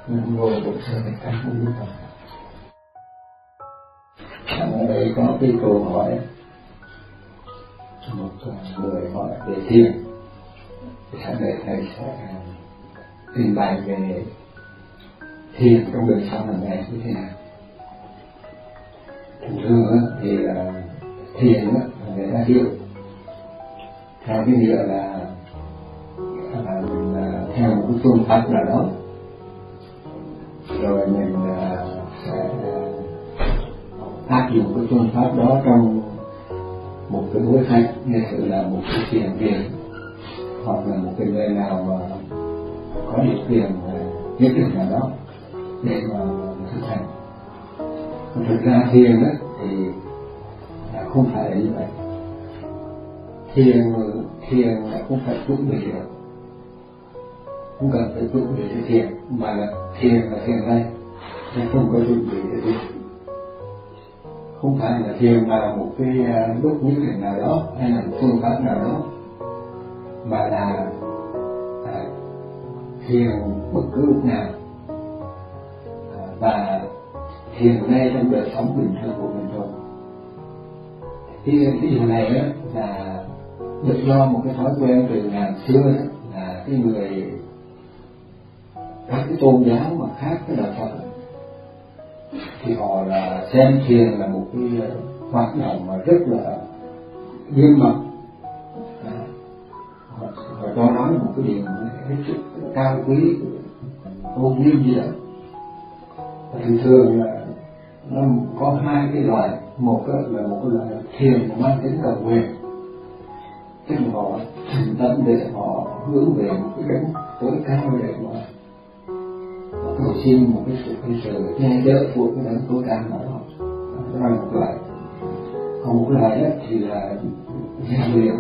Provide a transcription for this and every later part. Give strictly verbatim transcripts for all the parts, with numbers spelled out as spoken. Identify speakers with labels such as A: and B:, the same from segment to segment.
A: ngồi một giờ để cắt mũi thôi. Ở đây có cái câu hỏi, một người hỏi về thiền, sau đây thầy sẽ trình bày về thiền trong đời sống hàng ngày như thế nào. Thường thường thì thiền người ta hiểu theo cái nghĩa là theo một cái phương pháp nào đó, rồi mình sẽ áp dụng cái phương pháp đó trong một cái bối cảnh, như sự là một cái thiền viện hoặc là một cái nơi nào mà có điều kiện nhất định nào đó để mà thực hành. Còn thực ra thiền đó thì không phải là như vậy. Thiền thiền không phải chuẩn bị được, không cần phải chuẩn bị để thiền, mà là thiền là thiền đây, chứ không có chuẩn bị để thiền. Không phải là thiền là một cái lúc nhất định nào đó hay là một phương pháp nào đó, mà là à, thiền bất cứ lúc nào, à, và thiền ngay trong đời sống bình thường của mình thôi. Thì cái điều này á là được do một cái thói quen từ ngàn xưa đó, là cái người các cái tôn giáo mà khác cái đạo Phật thì họ là xem thiền là một cái hoạt động mà rất là nghiêm mật, à, họ, họ cho nói một cái điều hết sức cao quý, tôn nghiêm gì đó. Và thường thường là nó có hai cái loại, một là một cái loại thiền mang tính cầu nguyện, tức là họ thành tâm để họ hướng về một cái đấng tối cao để mà cầu xin một cái sự cái sự che chở của cái đấng tối cao nào đó. Đó là một loại. Còn một loại đó thì là rèn luyện,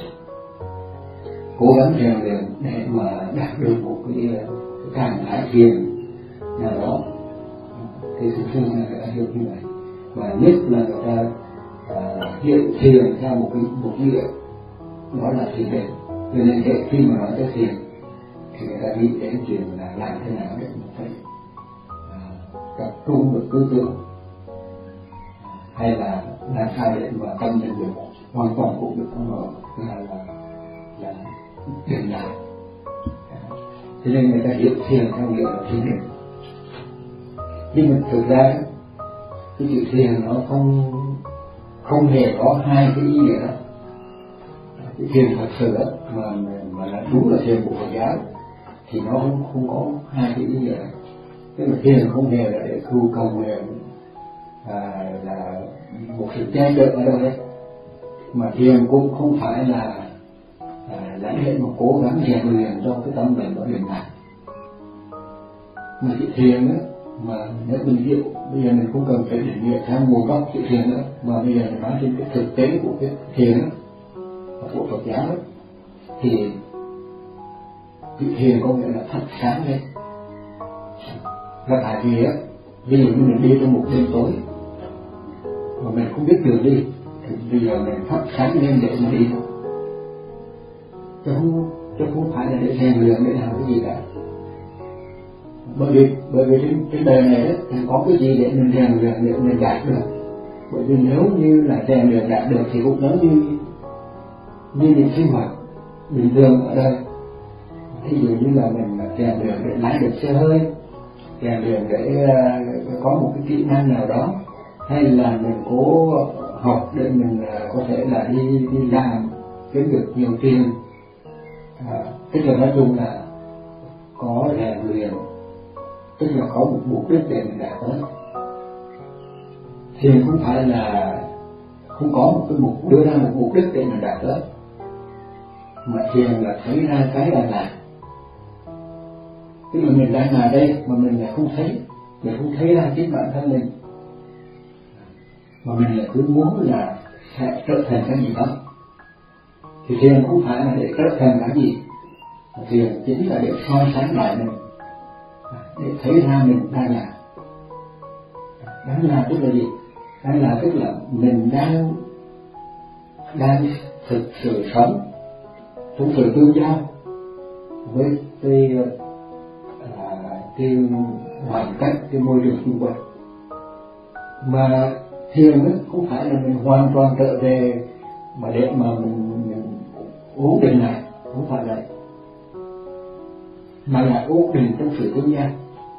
A: cố gắng rèn luyện để mà đạt được một cái, cái trạng thái thiền nào đó. Thì thường thường là người ta hiểu như vậy, và nhất là người ta à, hiểu thiền theo một cái một nghĩa đó là thiền định. Cho nên cái khi mà nói tới thiền thì người ta nghĩ đến chuyện là làm thế nào để mà phải à, tập trung được tư tưởng, hay là làm sao để mà tâm mình được hoàn toàn ổn định trong đó, là là là định lại. Cho nên người ta hiểu thiền theo nghĩa là thiền định. Nhưng mà thực ra cái chữ thiền nó không không hề có hai cái ý nghĩa đó. Cái thiền thật sự đó, mà mà là đúng là thiền của Phật giáo thì nó không, không có hai cái ý nghĩa đó. Tức là thiền không hề là để tu cầu nguyện, à, là một sự che chở ở đâu đấy, mà thiền cũng không phải là à, là để mà cố gắng rèn luyện cho cái tâm mình nó định lại. Mà cái thiền đó, mà nếu mình hiểu, bây giờ mình không cần phải định nghĩa theo nguồn gốc chữ thiền nữa, mà bây giờ mình nói trên cái thực tế của cái thiền đó, của Phật giáo đó, thì chữ thiền có nghĩa là thật sáng lên. Và tại vì á, ví dụ như mình đi trong một đêm tối mà mình không biết đường đi, thì bây giờ mình thắp sáng lên để mà đi thôi, chứ không chứ không phải là để rèn luyện để làm cái gì cả. Bởi vì bởi vì trên, trên đời này đó, thì có cái gì để mình rèn luyện để mình đạt được. Bởi vì nếu như là rèn luyện đạt được thì cũng giống như như những sinh hoạt bình thường ở đây. Ví dụ như là mình rèn luyện để lái được xe hơi, rèn luyện để uh, có một cái kỹ năng nào đó, hay là mình cố học để mình uh, có thể là đi đi làm kiếm được nhiều tiền. À, tức là nói chung là có rèn luyện, tức là có một mục đích để mình đạt tới. Thiền không phải là không có một cái mục đưa ra một mục đích để mình đạt tới, mà thiền là thấy ra cái là làm. Tức là mình đang ngồi đây mà mình lại không thấy, mình không thấy ra chính bản thân mình, mà mình lại cứ muốn là sẽ trở thành cái gì đó. Thì thiền không phải là để trở thành cái gì, mà thiền chính là để soi sáng lại mình, để thấy ra mình đang làm. Đang làm tức là gì? Đang làm tức là mình đang đang thực sự sống trong sự tương giao với cái à, cái hoàn cảnh, cái môi trường xung quanh. Mà thiền đó không phải là mình hoàn toàn trở về mà để mà mình, mình ổn định lại, không phải vậy, mà là ổn định trong sự tương giao.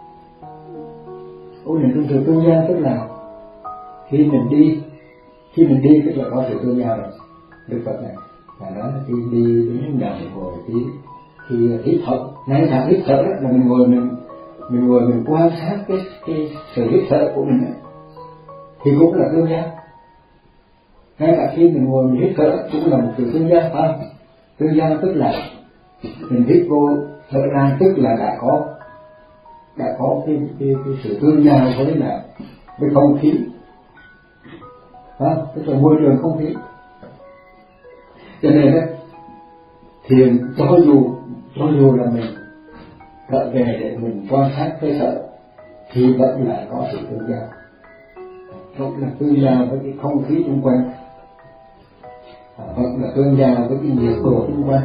A: Ổn định trong sự tương giao tức là khi mình đi, khi mình đi tức là có sự tương giao rồi. Đức Phật này và nói là khi đi đến nhà mình ngồi tí, khi hít thở, ngay cả hít thở đó là mình ngồi mình mình ngồi mình quan sát cái cái sự hít thở của mình ấy, thì cũng là tương giao. Ngay cả khi mình ngồi mình hít thở cũng là một sự tương giao, phải không? Tương giao tức là mình hít vô thở ra tức là đã có đã có cái cái, cái sự tương giao với là với không khí, phải không? Tức là môi trường không khí. Cho nên đó, thiền cho dù cho dù là mình trở về để mình quan sát hơi thở thì vẫn là có sự tương giao, vẫn là tương giao với cái không khí xung quanh, vẫn là tương giao với cái nhiệt độ xung quanh,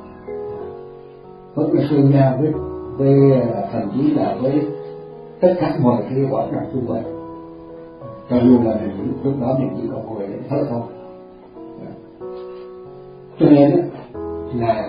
A: vẫn là tương giao với với thậm chí là với tất cả mọi cái hoạt động xung quanh. Cho dù là mình lúc đó mình chỉ còn ngồi để thở thôi. Cho nên là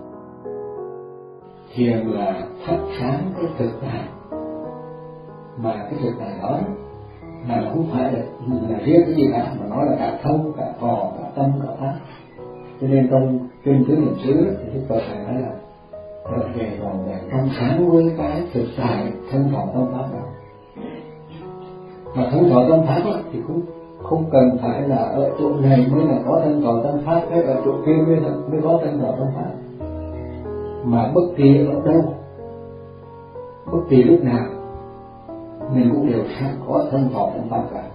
A: thiền là thắp sáng cái thực tại, mà cái thực tại đó là không phải là, là riêng cái gì cả, mà nó là cả thân, cả thọ, cả tâm, cả pháp. Cho nên trong kinh Tứ Niệm xứ thì Đức Phật này nói là trở về còn về trong sáng với cái thực tại thân thọ tâm pháp đó. Mà thân thọ tâm pháp đó, thì cũng không cần phải là ở chỗ này mới là có thân thọ tâm pháp, hay ở chỗ kia mới là mới có thân thọ tâm pháp, mà bất kỳ ở đâu, bất kỳ lúc nào mình cũng đều sẽ có thân thọ tâm pháp cả.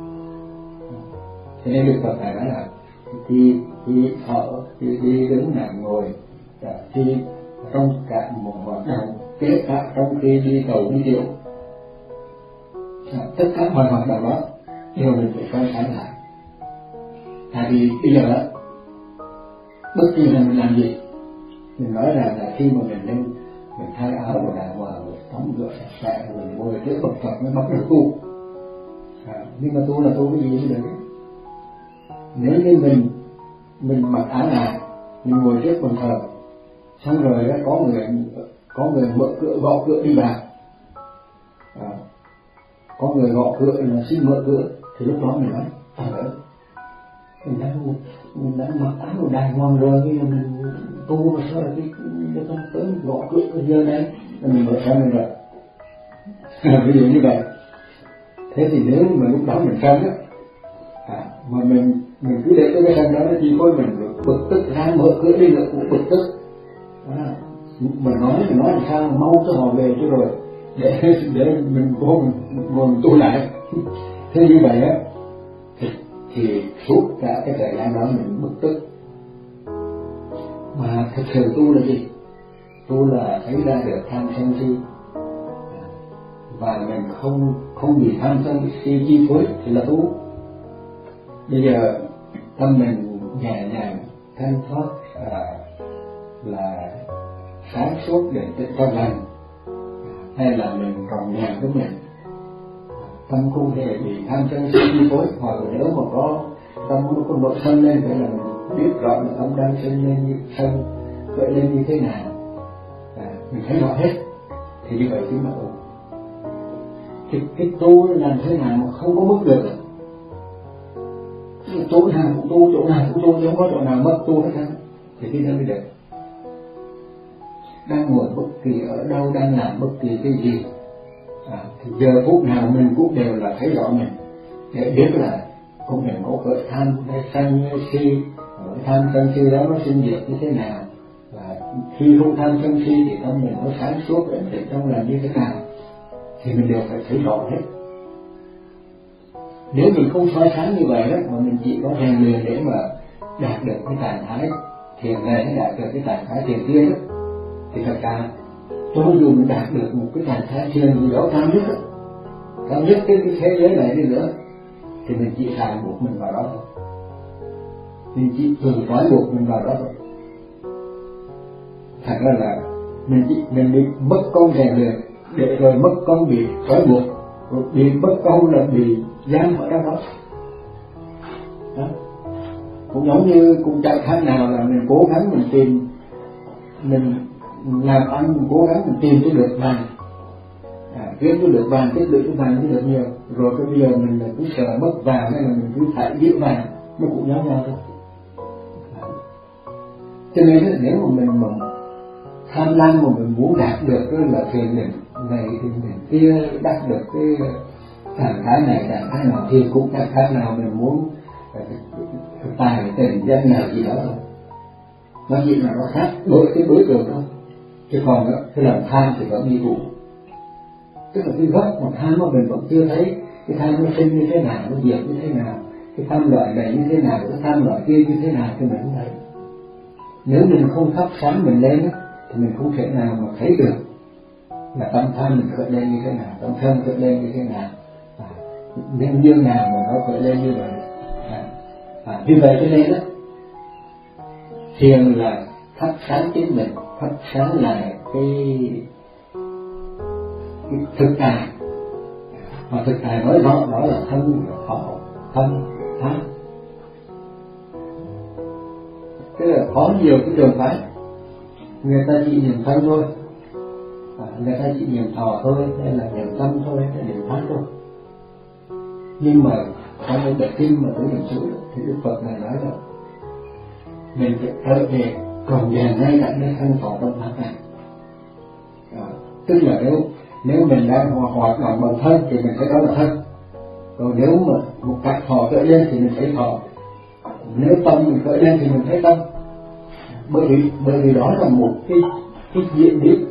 A: Cho nên Đức Phật này nói là khi khi thở, khi đi đứng nằm ngồi, khi trong cả một hoạt động, kể cả trong khi đi cầu đi điệu, tất cả mọi hoạt động đó đều mình phải quan sát lại. Tại vì bây giờ đó, bất kỳ là mình làm gì, mình nói rằng là khi mà mình lên mình thay áo của đàng hoàng, mình tắm rửa sạch sẽ, mình ngồi trước bậc Phật mới bắt được tu. À, nhưng mà tu là tu cái gì mới được? Nếu như mình mình mặc áo này, mình ngồi trước bàn thờ, xong rồi đó có người có người mở cửa gõ cửa đi vào, à, có người gõ cửa là xin mở cửa, thì lúc đó mình nói trời ơi, mình đang mình đang mặc áo của đàng hoàng rồi, nhưng mà mình tu mà sao là cái người ta tới gõ cửa cái giờ này là mình mở ra mình rồi. Ví dụ như vậy. Thế thì nếu mà lúc đó mình sân á, à, mà mình mình cứ để cái sân đó nó chi phối mình, bực tức ra mở cửa đi nữa cũng bực tức. À, mình nói mình nói làm sao mau cho họ về cho rồi để để mình vô mình ngồi tu lại. Thế như vậy á thì, thì suốt cả cái thời gian đó mình bực tức. Mà thực sự tu là gì? Tu là thấy ra được tham sân si, và mình không không bị tham sân si chi phối thì là tu. Bây giờ tâm mình nhẹ nhàng thanh thoát, à, là sáng suốt để tự cho lành, hay là mình còn nhàn với mình, tâm không hề bị tham sân si chi phối. Hoặc là nếu mà có tâm nó có nổi sân lên, vậy là mình biết rõ là tâm đang sân lên như sân vậy lên như thế nào, à, mình thấy rõ hết, thì như vậy chính là tu. Thì cái tu làm thế nào mà không có mất được? Chỗ nào cũng tu, chỗ nào cũng tu, chứ không có chỗ nào mất tu hết á, thì cái đó mới được. Đang ngồi bất kỳ ở đâu, đang làm bất kỳ cái gì, à, thì giờ phút nào mình cũng đều là thấy rõ mình, để biết là không mình có khởi tham hay sân hay si, ở tham sân si đó nó sinh diệt như thế nào, và khi không tham sân si thì tâm mình nó sáng suốt ổn định trong là như thế nào, thì mình đều phải thấy rõ hết. Nếu mình không soi sáng như vậy đó, mà mình chỉ có rèn luyện để mà đạt được cái trạng thái thiền này hay đạt được cái trạng thái thiền kia đó, thì thật ra cho dù mình đạt được một cái trạng thái thiền gì đó cao nhất đó, cao nhất cái, cái thế giới này đi nữa, thì mình chỉ ràng buộc mình vào đó thôi, mình chỉ thường trói buộc mình vào đó thôi. Thật ra là mình chỉ mình bị mất công rèn luyện để rồi mất công bị trói buộc, bị mất công là bị giam ở trong đó. Đó. Cũng giống như cũng chẳng khác nào là mình cố gắng mình tìm, mình làm ăn mình cố gắng mình tìm cho được vàng, à, kiếm cho được vàng, tích lũy cho vàng cho được nhiều, rồi cái bây giờ mình là cứ sợ mất vàng hay là mình cứ phải giữ vàng, nó cũng giống nhau thôi. À. Cho nên nếu mà mình mà tham lam mà mình muốn đạt được cái là thiền định này thì mình kia đạt được cái trạng thái này trạng thái nào thì cũng chẳng khác nào mình muốn tài tình danh nào gì đó thôi. Nó chỉ là nó khác đối cái đối tượng thôi, chứ còn đó cái lòng tham thì vẫn như cũ. Tức là cái gốc mà tham mà mình vẫn chưa thấy cái tham nó sinh như thế nào, nó diệt như thế nào, cái tham loại này như thế nào, cái tham loại kia như thế nào thì mình không thấy. Nếu mình không thắp sáng mình lên thì mình không thể nào mà thấy được là tâm tham mình khởi lên như thế nào, tâm sân khởi lên như thế nào, à, nhân duyên nào mà nó khởi lên như vậy. À, à, như vậy cho nên đó, thiền là thắp sáng chính mình, thắp sáng lại cái, cái thực tại, mà thực tại nói rõ đó là thân, thọ, thân, pháp. Tức là có nhiều cái trường phái người ta chỉ niệm thân thôi, à, người ta chỉ niệm thọ thôi, hay là niệm tâm thôi, hay là niệm pháp thôi. Nhưng mà trong cái bài kinh mà tôi niệm xuống thì Đức Phật này nói rằng mình phải trở về còn về ngay tại nơi thân thọ tâm pháp này. À, tức là nếu nếu mình đang hoạt động bằng thân thì mình thấy đó là thân, còn nếu mà một cách thọ trở lên thì mình thấy thọ, nếu tâm mình khởi lên thì mình thấy tâm. Bởi vì bởi vì đó là một cái cái diễn biến,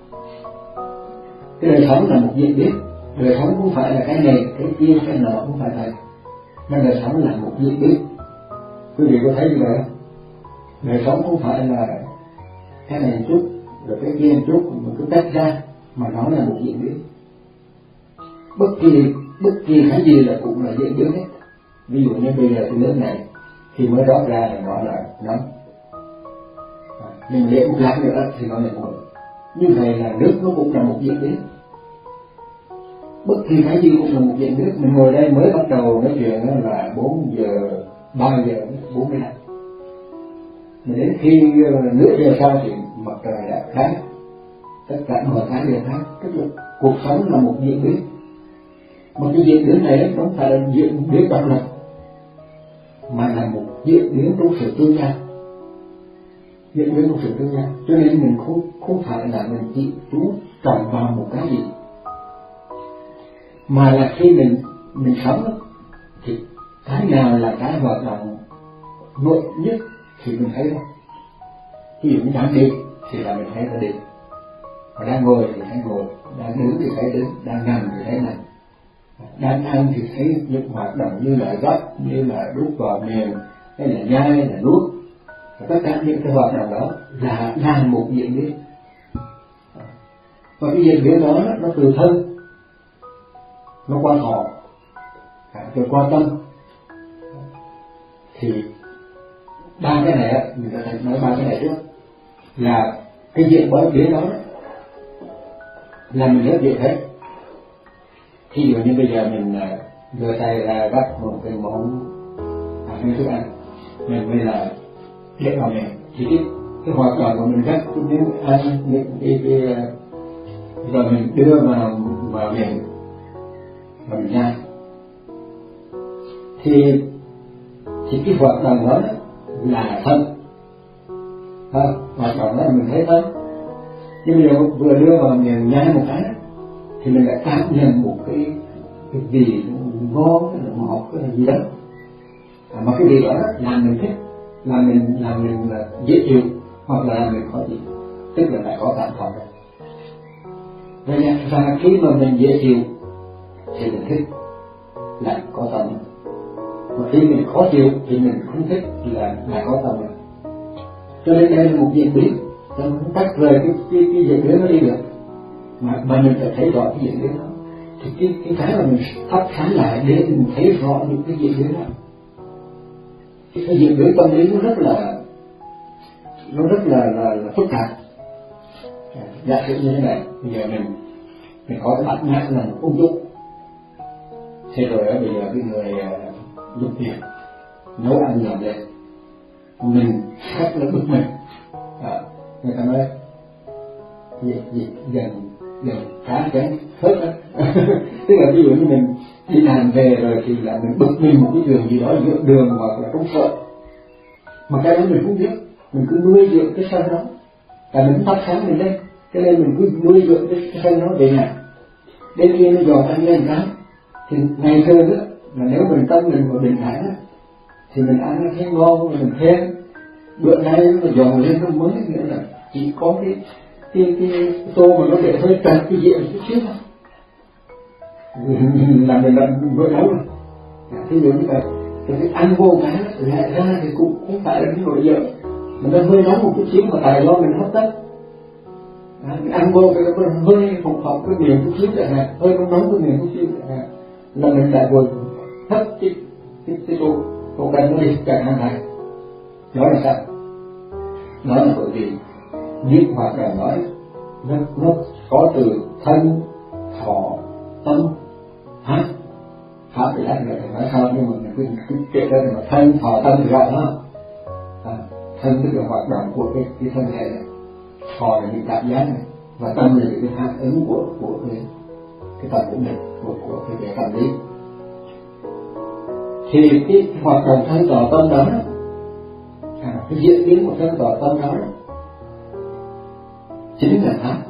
A: cái đời sống là một diễn biến, đời sống không phải là cái này cái kia cái nọ, không phải vậy, nên đời sống là một diễn biến. Quý vị có thấy như vậy không? Đời sống không phải là cái này một chút rồi cái kia một chút mình cứ tách ra, mà nó là một diễn biến. Bất kỳ bất kỳ cái gì là cũng là diễn biến hết. Ví dụ như bây giờ cái nước này khi mới rót ra là nó là nóng, mình để một lát nữa thì nó lại nguội. Như vậy là nước nó cũng là một diễn biến. Bất kỳ cái gì cũng là một diễn biến. Mình ngồi đây mới bắt đầu nói chuyện là bốn giờ, ba giờ, bốn mươi lăm. Mà đến khi nửa giờ sau thì mặt trời đã khác, tất cả mọi cái đều khác. Tức là cuộc sống là một diễn biến. Mà cái diễn biến này không phải là diễn biến độc lập, mà là một diễn biến trong sự tương giao, diễn biến trong sự tương giao. Cho nên mình không không phải là mình chỉ chú trọng vào một cái gì, mà là khi mình mình sống thì cái nào là cái hoạt động nội nhất thì mình thấy đó. Ví dụ như đang đi thì là mình thấy nó đi, và đang ngồi thì thấy ngồi, đang đứng thì thấy đứng, đang nằm thì thấy nằm, đang ăn thì thấy những hoạt động như là gấp, như là đút vào miệng, hay là nhai, hay là nuốt. Tất cả những cái hoạt động đó là là một diễn biến, và cái diễn biến đó nó từ thân, nó qua thọ, rồi qua tâm. Thì ba cái này á, mình có thể nói ba cái này trước là cái diễn biến đó là mình rất dễ thấy. Ví dụ như bây giờ mình đưa tay ra bắt một cái món ăn thức ăn, mình bây giờ để vào miệng thì cái, cái hoạt động của mình rất cũng như ăn những cái, cái rồi mình đưa vào vào miệng và mình nhai, thì thì cái hoạt động đó là thân, ha, hoạt động đó mình thấy thân. Nhưng bây giờ vừa đưa vào miệng nhai một cái thì mình lại cảm nhận một cái cái gì ngon, cái là ngọt, cái là gì đó, à, mà cái gì đó làm mình thích, làm mình làm mình là dễ chịu, hoặc là làm mình khó chịu, tức là lại có cảm thọ rồi. Vậy và khi mà mình dễ chịu thì mình thích, lại có tâm. Và khi mình khó chịu thì mình không thích là lại có tâm rồi. Cho nên đây là một diễn biến, không tách rời cái cái cái diễn biến nó đi được, mà mà mình phải thấy rõ cái diễn biến đó. Thì cái cái cái mà mình thắp sáng lại để mình thấy rõ những cái diễn biến đó. Cái diễn biến tâm lý nó rất là nó rất là là, là phức tạp. Giả sử như thế này, bây giờ mình mình có cái bản ngã là ung dung. Thế rồi đó, bây giờ cái người giúp việc nấu ăn làm lên, mình rất là bực mình. À, người ta nói gì gì dần dần cá chén hết á. Tức là ví dụ như mình đi làm về rồi thì là mình bực mình một cái đường gì đó giữa đường hoặc là trong sợ, mà cái đó mình không biết, mình cứ nuôi dưỡng cái sân đó, và mình thắp sáng mình lên, cho nên mình cứ nuôi dưỡng cái sân đó về nhà. Đến khi nó dò ăn lên cái thì ngày xưa nữa mà nếu mình tâm mình mà bình thản á thì mình ăn nó thấy ngon, mình khen. Bữa nay nó dò lên nó mới, nghĩa là chỉ có cái cái cái, cái tô mà nó để hơi trật cái diện chút xíu thôi là mình làm bữa nấu rồi. Thí dụ như vậy, cái ăn vô cái lại ra thì cũng không phải là cái nồi dở, mà nó hơi nóng một chút xíu mà tại do mình hấp tấp. Ăn vô cái nó hơi phồng phồng cái miệng chút xíu chẳng hạn, hơi nóng nóng cái miệng chút xíu chẳng hạn, là mình lại vừa hấp cái cái cái tô tô canh nó đi chẳng hạn này. Đó là sao? Đó là bởi vì biết hoặc là nói nó, nó có từ thân, thọ, tâm, hả? Pháp thì lát nữa thì nói sao, nhưng mà mình cứ, cứ kể ra là thân, thọ, tâm thì rõ đó. À, thân tức là hoạt động của cái, cái thân thể này, thọ là những cảm giác này, và tâm là những cái phản ứng của của cái cái tâm của mình, của của cái về tâm lý. Thì cái hoạt động thân thọ tâm đó, à, cái diễn biến của thân thọ tâm đó chính là pháp.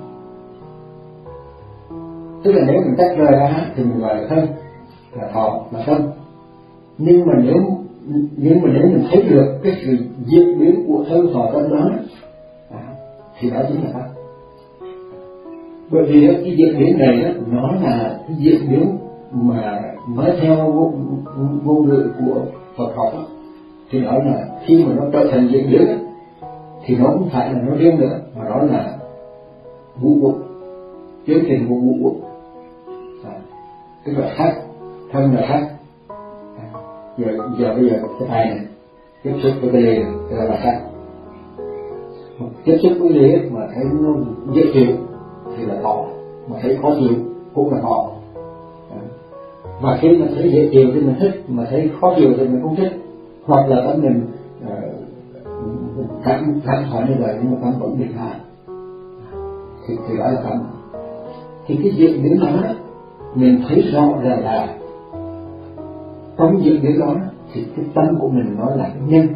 A: Tức là nếu mình tách rời ra thì mình gọi là thân, là thọ, là tâm. Nhưng mà nếu nhưng mà nếu mình thấy được cái sự diễn biến của thân thọ tâm đó, à, thì đó chính là pháp. Bởi vì đó, cái diễn biến này đó, nó là cái diễn biến mà nói theo ngôn, ngôn ngữ của Phật học đó, thì đó là khi mà nó trở thành diễn biến đó, thì nó không phải là nó riêng nữa, mà đó là ngũ uẩn, tiến trình của ngũ uẩn. À, tức là sắc, thân là sắc. À, giờ giờ bây giờ cái tay này tiếp xúc với cái ly này, tức là sắc. Tiếp xúc với ly mà thấy nó dễ chịu thì là thọ, mà thấy khó chịu cũng là thọ. À, và khi mà thấy dễ chịu thì mình thích, mà thấy khó chịu thì mình không thích, hoặc là tâm mình uh, cảm cảm thoải như vậy nhưng mà tâm vẫn bị hại, thì, thì đó là tâm. Thì cái diễn biến đó mình thấy rõ ràng là trong diễn biến đó thì cái tâm của mình nó là cái nhân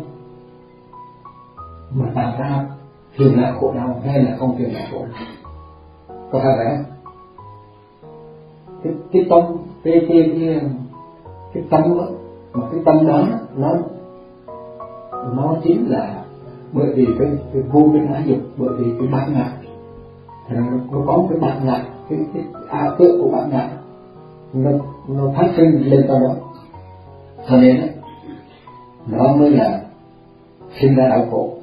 A: mà tạo ra phiền não khổ đau hay là không phiền não khổ đau. Có phải vậy không? Cái, cái tâm cái cái cái, cái tâm đó, mà cái tâm đó nó nó chính là bởi vì cái, cái vô minh ái dục, bởi vì cái bản ngã, nó, nó có một cái bản ngã, cái cái ảo tưởng của bản ngã nó nó phát sinh lên trong đó, cho nên đó, nó mới là sinh ra đau khổ.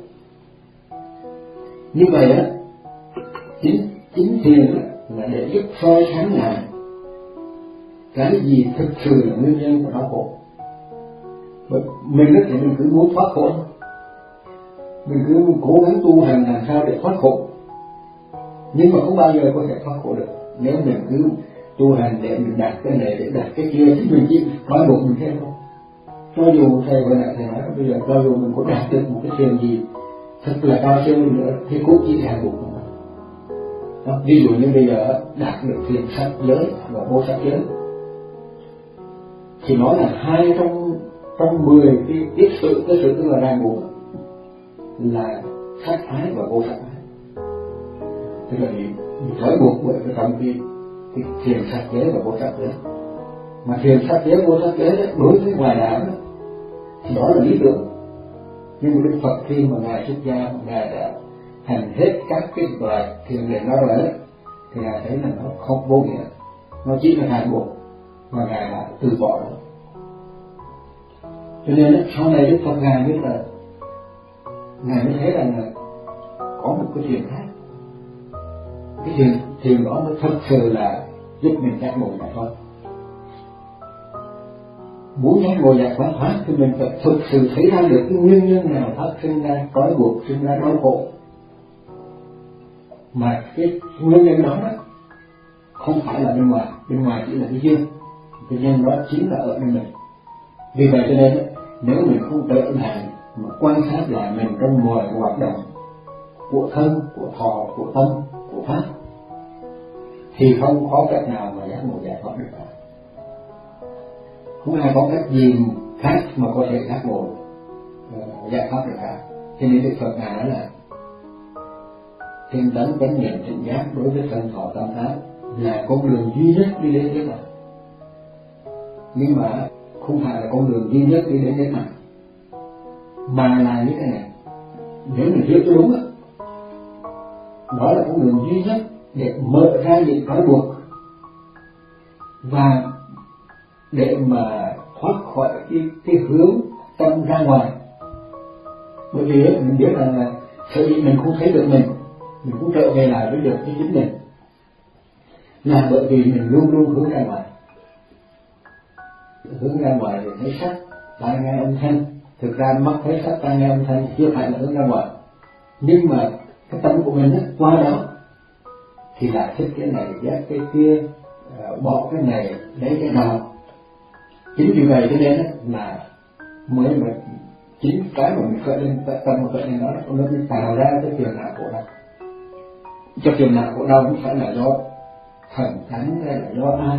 A: Như vậy đó, chính chính thiền là để giúp soi sáng lại cái gì thực sự là nguyên nhân của đau khổ. Mình thì mình cứ muốn thoát khổ, mình cứ cố gắng tu hành làm sao để thoát khổ, nhưng mà không bao giờ có thể thoát khổ được nếu mình cứ tu hành để mình đạt cái này để đạt cái kia, thì mình chỉ nói buộc mình thêm thôi. Cho dù thầy vừa nãy thầy nói bây giờ cho dù mình có đạt được một cái thiền gì thật là cao siêu nữa thì cũng chỉ là buộc mình. Đó, ví dụ như bây giờ đạt được thiền sắc giới và vô sắc giới thì nó là hai trong trong mười cái tiết sự, cái sự tức là ràng buộc là sắc ái và vô sắc ái, tức là bị, bị trói buộc bởi cái trong cái, cái thiền sắc giới và vô sắc giới. Mà thiền sắc giới vô sắc giới đối với ngoài đạo đó, thì đó là lý tưởng. Nhưng mà Đức Phật khi mà ngài xuất gia, ngài đã hành hết các cái loại thiền định đó rồi đấy, thì ngài thấy là nó không vô nghĩa, nó chỉ là ràng buộc, và ngài đã từ bỏ nó. Cho nên đó, sau này Đức Phật ngài biết là ngài mới thấy rằng là có một cái thiền khác, cái thiền thiền đó mới thật sự là giúp mình giác ngộ giải thoát. Muốn giác ngộ giải thoát thoát thì mình phải thực sự thấy ra được cái nguyên nhân nào phát sinh ra trói buộc, sinh ra đau khổ, mà cái nguyên nhân đó, đó không phải là bên ngoài, bên ngoài chỉ là cái duyên, cái nhân đó chính là ở bên mình. Vì vậy cho nên nếu mình không trở lại mà quan sát lại mình trong mọi hoạt động của thân, của thọ, của tâm, của pháp, thì không có cách nào mà giác ngộ giải thoát được cả. Không ai có cách gì khác mà có thể giác ngộ uh, giải thoát được cả. Cho nên Đức Phật ngài nói là thiên tánh chánh niệm tỉnh giác đối với thân thọ tâm pháp là con đường duy nhất đi đến thế mà. Nhưng mà không phải là con đường duy nhất đi đến thế mà, mà là như thế này. Nếu mình hiểu cho đúng đó, đó là con đường duy nhất để mở ra những trói buộc và để mà thoát khỏi cái, cái hướng tâm ra ngoài. Bởi vì mình biết rằng là sở dĩ mình không thấy được mình, mình cũng trở về lại với được cái chính mình, là bởi vì mình luôn luôn hướng ra ngoài. Hướng ra ngoài để thấy sắc, tai nghe âm thanh. Thực ra mắt thấy sắc, tai nghe âm thanh chưa phải là hướng ra ngoài, nhưng mà cái tâm của mình á, qua đó thì lại thích cái này, ghét cái kia, bỏ cái này, lấy cái nào. Chính vì vậy cho nên là mới mà chính cái mà mình khởi lên tâm mà khởi lên đó, nó mới tạo ra cái phiền não khổ đau. Cho phiền não khổ đau cũng phải là do thần thánh hay là do ai,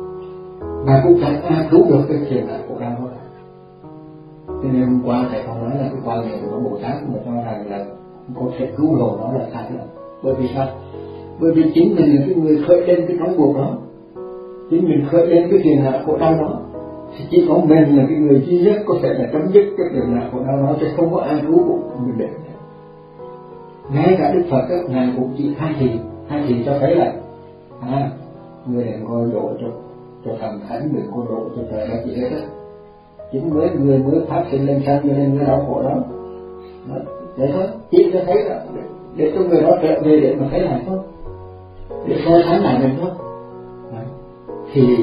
A: mà cũng chẳng ai cứu được cái phiền não khổ đau thôi. Cho nên hôm qua thầy con nói là cái quan niệm của Bồ Tát mà cho rằng là có thể cứu độ nó là sai lầm. Bởi vì sao? Bởi vì chính mình là cái người khởi lên cái trói buộc đó, chính mình khởi lên cái phiền não khổ đau đó, thì chỉ có mình là cái người duy nhất có thể là chấm dứt cái phiền não khổ đau đó, chứ không có ai cứu mình được. Ngay cả Đức Phật ấy, ngài cũng chỉ khai thị, khai thị cho thấy là à, người đừng có độ cho cho thần thánh, đừng có độ cho trời đất gì hết á. Chính với người mới phát sinh lên sanh cho nên người đau khổ đó. Đó, vậy thôi, chỉ cho thấy là để, để cho người đó trở về để mà thấy lại thôi, để soi sáng lại mình thôi. Đấy. Thì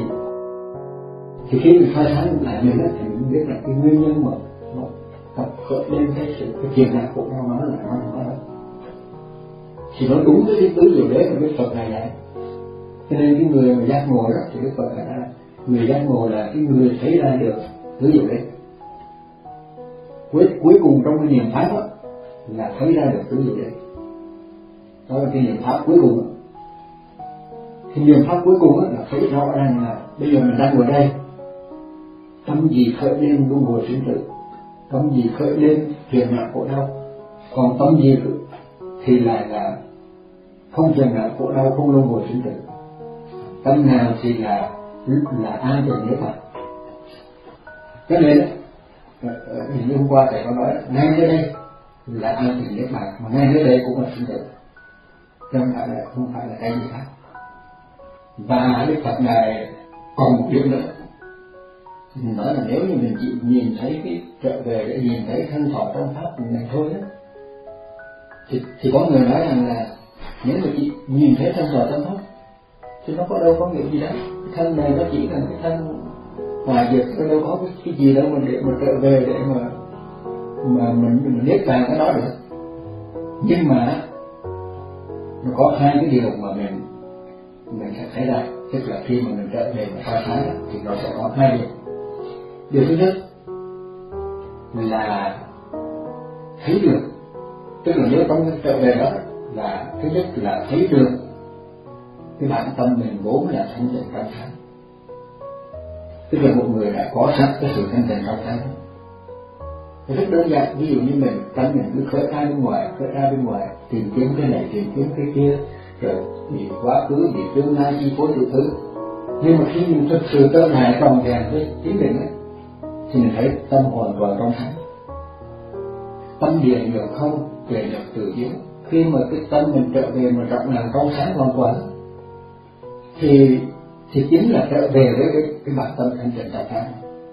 A: thì khi mình soi sáng lại mình á, thì mình biết là cái nguyên nhân mà nó tập khởi lên cái sự cái phiền não khổ đau nó là nó nó đó. Thì nó đúng với cái tứ diệu đế của Đức Phật này này. Cho nên cái người mà giác ngộ đó thì Đức Phật này là người giác ngộ là cái người thấy ra được tứ diệu đế. Cuối cuối cùng trong cái niệm pháp đó, là thấy ra được tứ diệu đế. Đó là cái niệm pháp cuối cùng đó. Thì niệm pháp cuối cùng đó là thấy rõ rằng là bây giờ mình đang ngồi đây, tâm gì khởi lên luân hồi sinh tử, tâm gì khởi lên phiền não khổ đau, còn tâm gì thì lại là không phiền não khổ đau, không luân hồi sinh tử. Tâm nào thì là là an tịnh niết bàn. Cho nên như hôm qua thầy có nói ngay nơi đây là an tịnh niết bàn, mà ngay nơi đây cũng là sinh tử, không phải là không phải là cái gì khác. Và Đức Phật ngài còn một điểm nữa, nói là nếu như mình chỉ nhìn thấy cái trở về để nhìn thấy thân thọ trong pháp của mình thôi đó, thì, thì có người nói rằng là nếu mà chỉ nhìn thấy thân thọ trong pháp thì nó có đâu có nghĩa gì đâu, cái thân này nó chỉ là cái thân ngoài việc, nó đâu có cái, cái gì đâu mà để mà trở về để mà mà mình mình biết bàn cái đó được. Nhưng mà nó có hai cái điều mà mình mình sẽ thấy ra, tức là khi mà mình trở về mà soi sáng thì nó sẽ có hai điều. Điều thứ nhất là thấy được, tức là nếu trong cái trở về đó là thứ nhất là thấy được cái bản tâm mình vốn là thanh tịnh trong sáng, tức là một người đã có sẵn cái sự thanh tịnh trong sáng. Rất đơn giản, ví dụ như mình tâm mình cứ khởi ra bên ngoài, khởi ra bên ngoài, tìm kiếm cái này, tìm kiếm cái kia, rồi bị quá khứ, bị tương lai chi phối đủ thứ. Nhưng mà khi mình thực sự trở lại tròn vẹn với chính mình ấy, thì mình thấy tâm hoàn toàn trong sáng. Tâm điện được không, về được tự yếu. Khi mà cái tâm mình trở về mà rộng làm trong sáng hoàn toàn, thì thì chính là trở về với cái, cái bản tâm thanh tịnh trong sáng.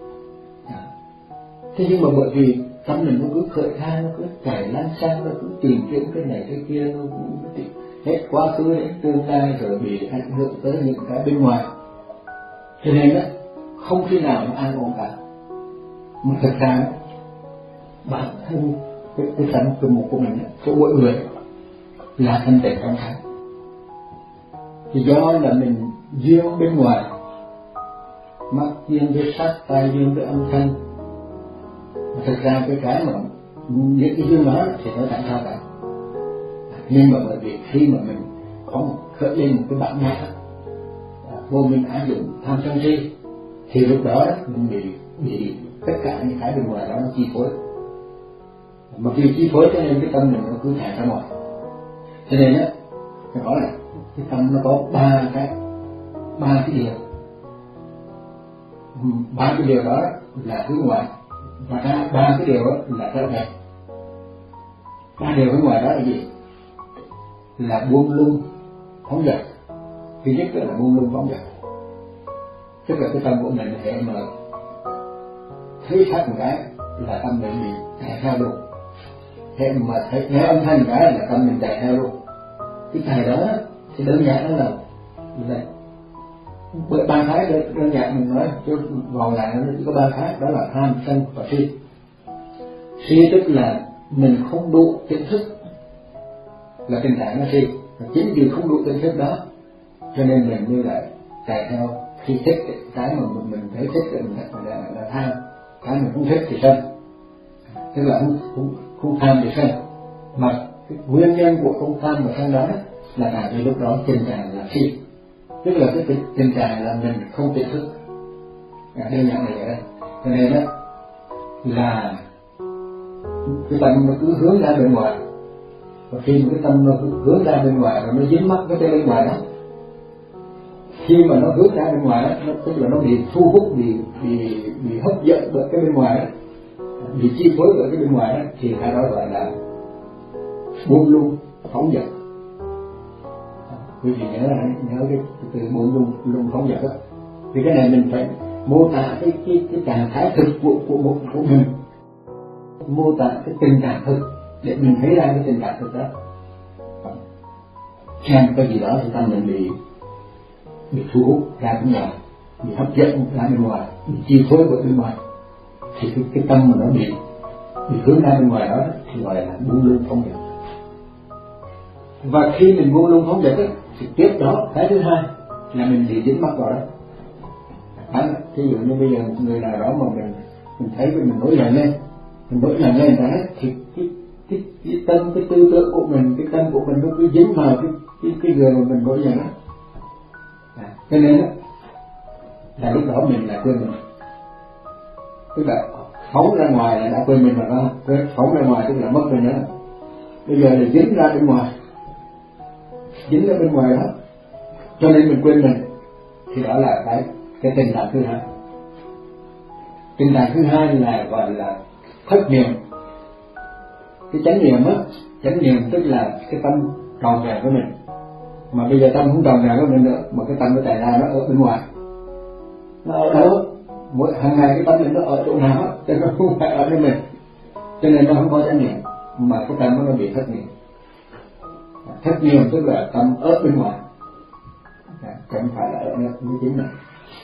A: Thế nhưng mà bởi vì tâm mình nó cứ khởi than, nó cứ chảy lan sang, nó cứ tìm kiếm cái này cái kia, nó cứ hết quá khứ đến tương lai rồi bị ảnh hưởng tới những cái bên ngoài, cho nên đó không khi nào nó an ổn cả. Mà thực ra bản thân cái, cái tâm của một của mình, của mỗi người là thanh tịnh trong sáng. Thì do là mình duyên bên ngoài, mắt duyên với sắc, tai duyên với âm thanh. Thực ra cái cái mà những cái duyên đó thì nó tại sao cả, nhưng mà bởi vì khi mà mình có một khởi lên một cái bản ngã vô minh ái dụng tham sân si, thì lúc đó mình bị bị tất cả những cái bên ngoài đó nó chi phối, mà vì chi phối cho nên cái tâm mình nó cứ thả ra ngoài. Cho nên á, phải nói là cái tâm nó có ba cái ba cái điều, ba cái điều đó là hướng ngoại, và ra ba cái điều đó là trở về. Ba điều hướng ngoại đó là gì? Là buông lung phóng dật. Thứ nhất là buông lung phóng dật, tức là cái tâm của mình hệ mà thấy sắc một cái là tâm mình bị chạy theo luôn, hệ mà thấy nghe âm thanh một cái là tâm mình chạy theo luôn. Cái này đó thì đơn giản đó là, là bởi ba thái đơn giản mình nói chứ vào lại nó chỉ có ba thái, đó là tham sân và si. Si tức là mình không đủ tỉnh thức, là tình trạng nó si, và chính vì không đủ tỉnh thức đó cho nên mình như là chạy theo. Khi thích cái mà mình, mình thấy thích thì mình là, là, là tham, cái mình không thích thì sân, tức là không, không, không tham thì sân. Mà cái nguyên nhân của không tham và sân đó là tại vì lúc đó tình trạng là si, tức là cái tình, tình trạng là mình không tỉnh thức. À, đơn giản này vậy. Cho nên đó là cái tâm nó cứ hướng ra bên ngoài, và khi mà cái tâm nó hướng ra bên ngoài rồi nó dính mắc với cái bên ngoài đó, khi mà nó hướng ra bên ngoài đó, nó, tức là nó bị thu hút, bị bị bị hấp dẫn bởi cái bên ngoài đó, bị chi phối bởi cái bên ngoài đó, thì cái đó gọi là buông lung phóng dật. Quý vị nhớ nhớ cái, cái từ buông lung lung phóng dật đó, thì cái này mình phải mô tả cái cái cái trạng thái thực của của một của mình, mô tả cái tình trạng thực để mình thấy ra cái tình trạng thực đó. Xem cái gì đó thì tâm mình bị bị thu hút ra bên ngoài, bị hấp dẫn ra bên ngoài, bị chi phối bởi bên ngoài, thì cái, cái tâm mà nó bị bị hướng ra bên ngoài đó thì gọi là buông lung phóng dật. Và khi mình buông lung phóng dật thì tiếp đó cái thứ hai là mình bị dính mắc vào đó. À, ví dụ như bây giờ một người nào đó mà mình mình thấy mình nổi giận lên, mình nổi giận lên đó thì cái cái cái tâm, cái tư tưởng của mình, cái tâm của mình nó cứ dính vào cái cái cái người mà mình nổi giận đó. À, cho nên đó là lúc đó mình là quên mình, tức là phóng ra ngoài là đã quên mình rồi đó, phóng ra ngoài tức là mất rồi nữa. Bây giờ là dính ra bên ngoài, dính ra bên ngoài đó, cho nên mình quên mình, thì đó là cái cái tình trạng thứ hai. Tình trạng thứ hai là gọi là thất niệm. Cái chánh niệm á, chánh niệm tức là cái tâm tròn vẹn với mình, mà bây giờ tâm không tròn vẹn với mình nữa, mà cái tâm nó chạy ra nó ở bên ngoài, nó ở đâu mỗi hàng ngày cái tâm mình nó ở chỗ nào á, cho nó không phải ở bên mình, cho nên nó không có chánh niệm, mà cái tâm nó bị thất niệm. Thất niệm tức là tâm ở bên ngoài, chẳng phải là ở nơi chính mình.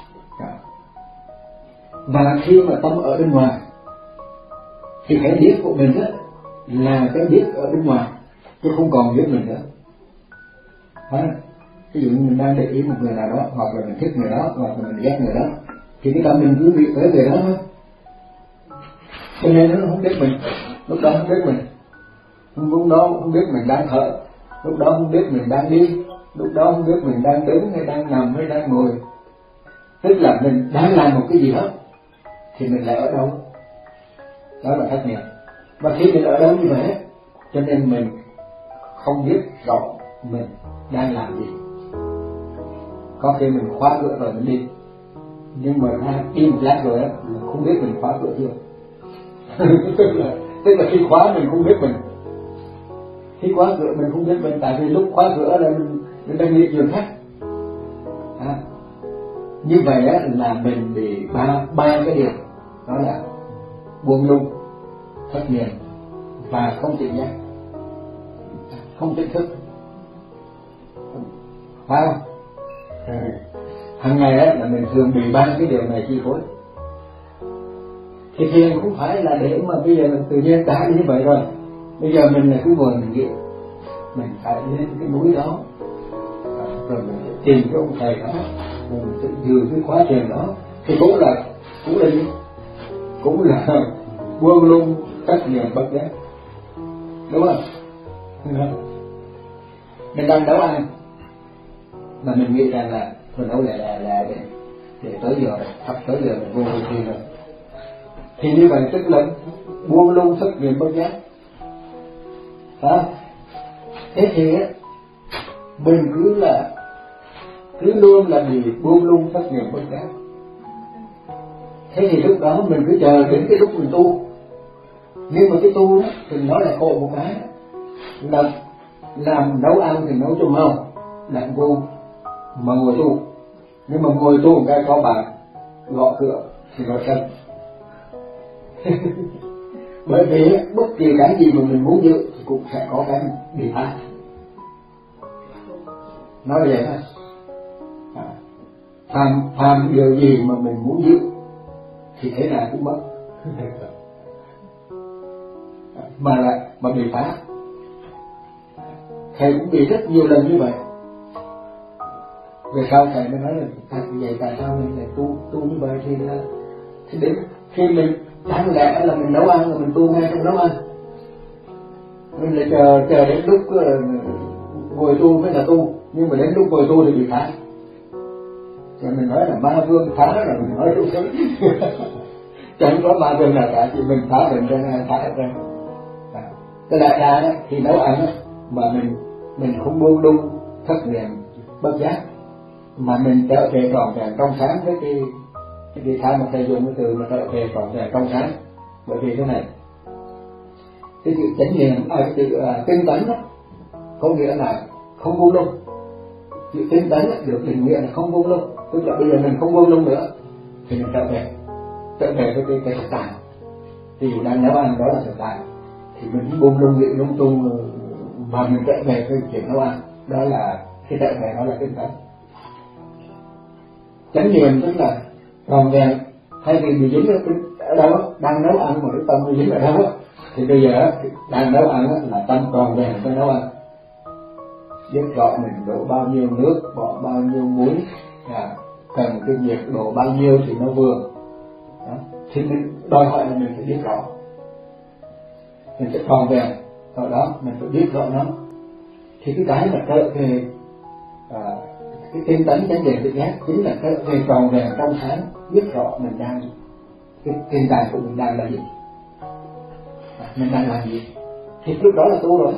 A: Và khi mà tâm ở bên ngoài thì cái biết của mình đó là cái biết ở bên ngoài, chứ không còn biết mình nữa. Đó. Ví dụ như mình đang để ý một người nào đó, hoặc là mình thích người đó, hoặc là mình ghét người đó, thì cái tâm mình cứ bị tới người đó thôi, cho nên nó không biết mình. Lúc đó không biết mình, lúc đó không biết mình đang thở, lúc đó không biết mình đang đi, lúc đó không biết mình đang đứng hay đang nằm hay đang ngồi, tức là mình đang làm một cái gì đó thì mình lại ở đâu, đó là thất niệm. Và khi mình ở đâu như vậy cho nên mình không biết rõ mình đang làm gì. Có khi mình khóa cửa rồi mình đi, nhưng mà đi một lát rồi đó mình không biết mình khóa cửa chưa. tức là tức là khi khóa mình không biết mình, khi khóa cửa mình không biết mình, tại vì lúc khóa cửa là mình, mình đang nghĩ chuyện khác. À, như vậy á là mình bị ba ba cái điều, đó là buông lung, thất niệm và không tỉnh giác, không tỉnh thức, phải không? À, hàng ngày á là mình thường bị ba cái điều này chi phối. Thì thiền cũng phải là để mà bây giờ mình tự nhiên đã như vậy rồi, bây giờ mình là cứ ngồi mình nghĩ mình phải lên cái núi đó, rồi mình tìm cái ông thầy đó, mình tự dự cái khóa thiền đó, thì cũng là cũng là gì? Cũng là buông lung tất niệm bất giác, đúng không? Mình đang nấu ăn mà mình nghĩ rằng là mình nấu lại là là để để tới giờ rồi, sắp tới giờ mình vô thì rồi, thì như vậy tức là buông lung tất niệm bất giác, hả? Thế thì á, mình cứ là cứ luôn là gì buông lung tất niệm bất giác. Thế thì lúc đó mình cứ chờ đến cái lúc mình tu. Nhưng mà cái tu đó thì nó lại khổ một cái là làm nấu ăn thì nấu cho mau đặng vô mà ngồi tu. Nhưng mà ngồi tu một cái có bàn gõ cửa thì nó sân. Bởi vì bất kỳ cái gì mà mình muốn giữ thì cũng sẽ có cái bị phá. Nói vậy thôi. Phàm phàm điều gì mà mình muốn giữ thì thế nào cũng mất. Mà lại mà bị phá. Thầy cũng bị rất nhiều lần như vậy. Về sau thầy mới nói là thầy vậy tại sao mình lại tu tu như vậy thì là thì đến khi mình đáng lẽ là mình nấu ăn rồi mình tu ngay trong nấu ăn, mình lại chờ chờ đến lúc uh, ngồi tu mới là tu, nhưng mà đến lúc ngồi tu thì bị phá. Rồi mình nói là ma vương phá là mình nói đúng đúng. Chẳng có ma vương nào cả, chỉ mình phá mình ra phá ra. Cái đại đa đó thì nấu ăn đó, mà mình mình không buông lung thất niệm bất giác, mà mình trở về trọn vẹn trong sáng với cái cái vì sao mà thầy dùng cái từ mà trở về trọn vẹn trong sáng. Bởi vì thế này, cái chữ chánh niệm, à, cái chữ à, tinh tấn đó có nghĩa là không buông lung. Chữ tinh tấn được định nghĩa là không buông lung, tức là bây giờ mình không buông lung nữa thì mình trở về trở về với cái cái thực tại. Thì đang nấu ăn đó là thực tại, thì mình buông lung nghĩ lung tung mà mình trở về cái chuyện nấu ăn, đó là cái trở về đó là tinh tấn. Chánh niệm tức là tròn vẹn, thay vì bị dính ở đâu đang nấu ăn mà cái tâm bị dính ở đâu á, thì bây giờ đang nấu ăn là tâm tròn vẹn với nấu ăn, biết rõ mình đổ bao nhiêu nước, bỏ bao nhiêu muối, à, cần cái nhiệt độ bao nhiêu thì nó vừa đó. Thì mình đòi hỏi là mình phải biết rõ, mình sẽ tròn vẹn ở đó, mình phải biết rõ nó. Thì cái cái mà trở về à, cái tinh tấn chánh niệm tự giác chính là cái về tròn vẹn trong sáng, biết rõ mình đang cái hiện tại của mình đang là gì, à, mình đang làm gì, thì lúc đó là tu rồi.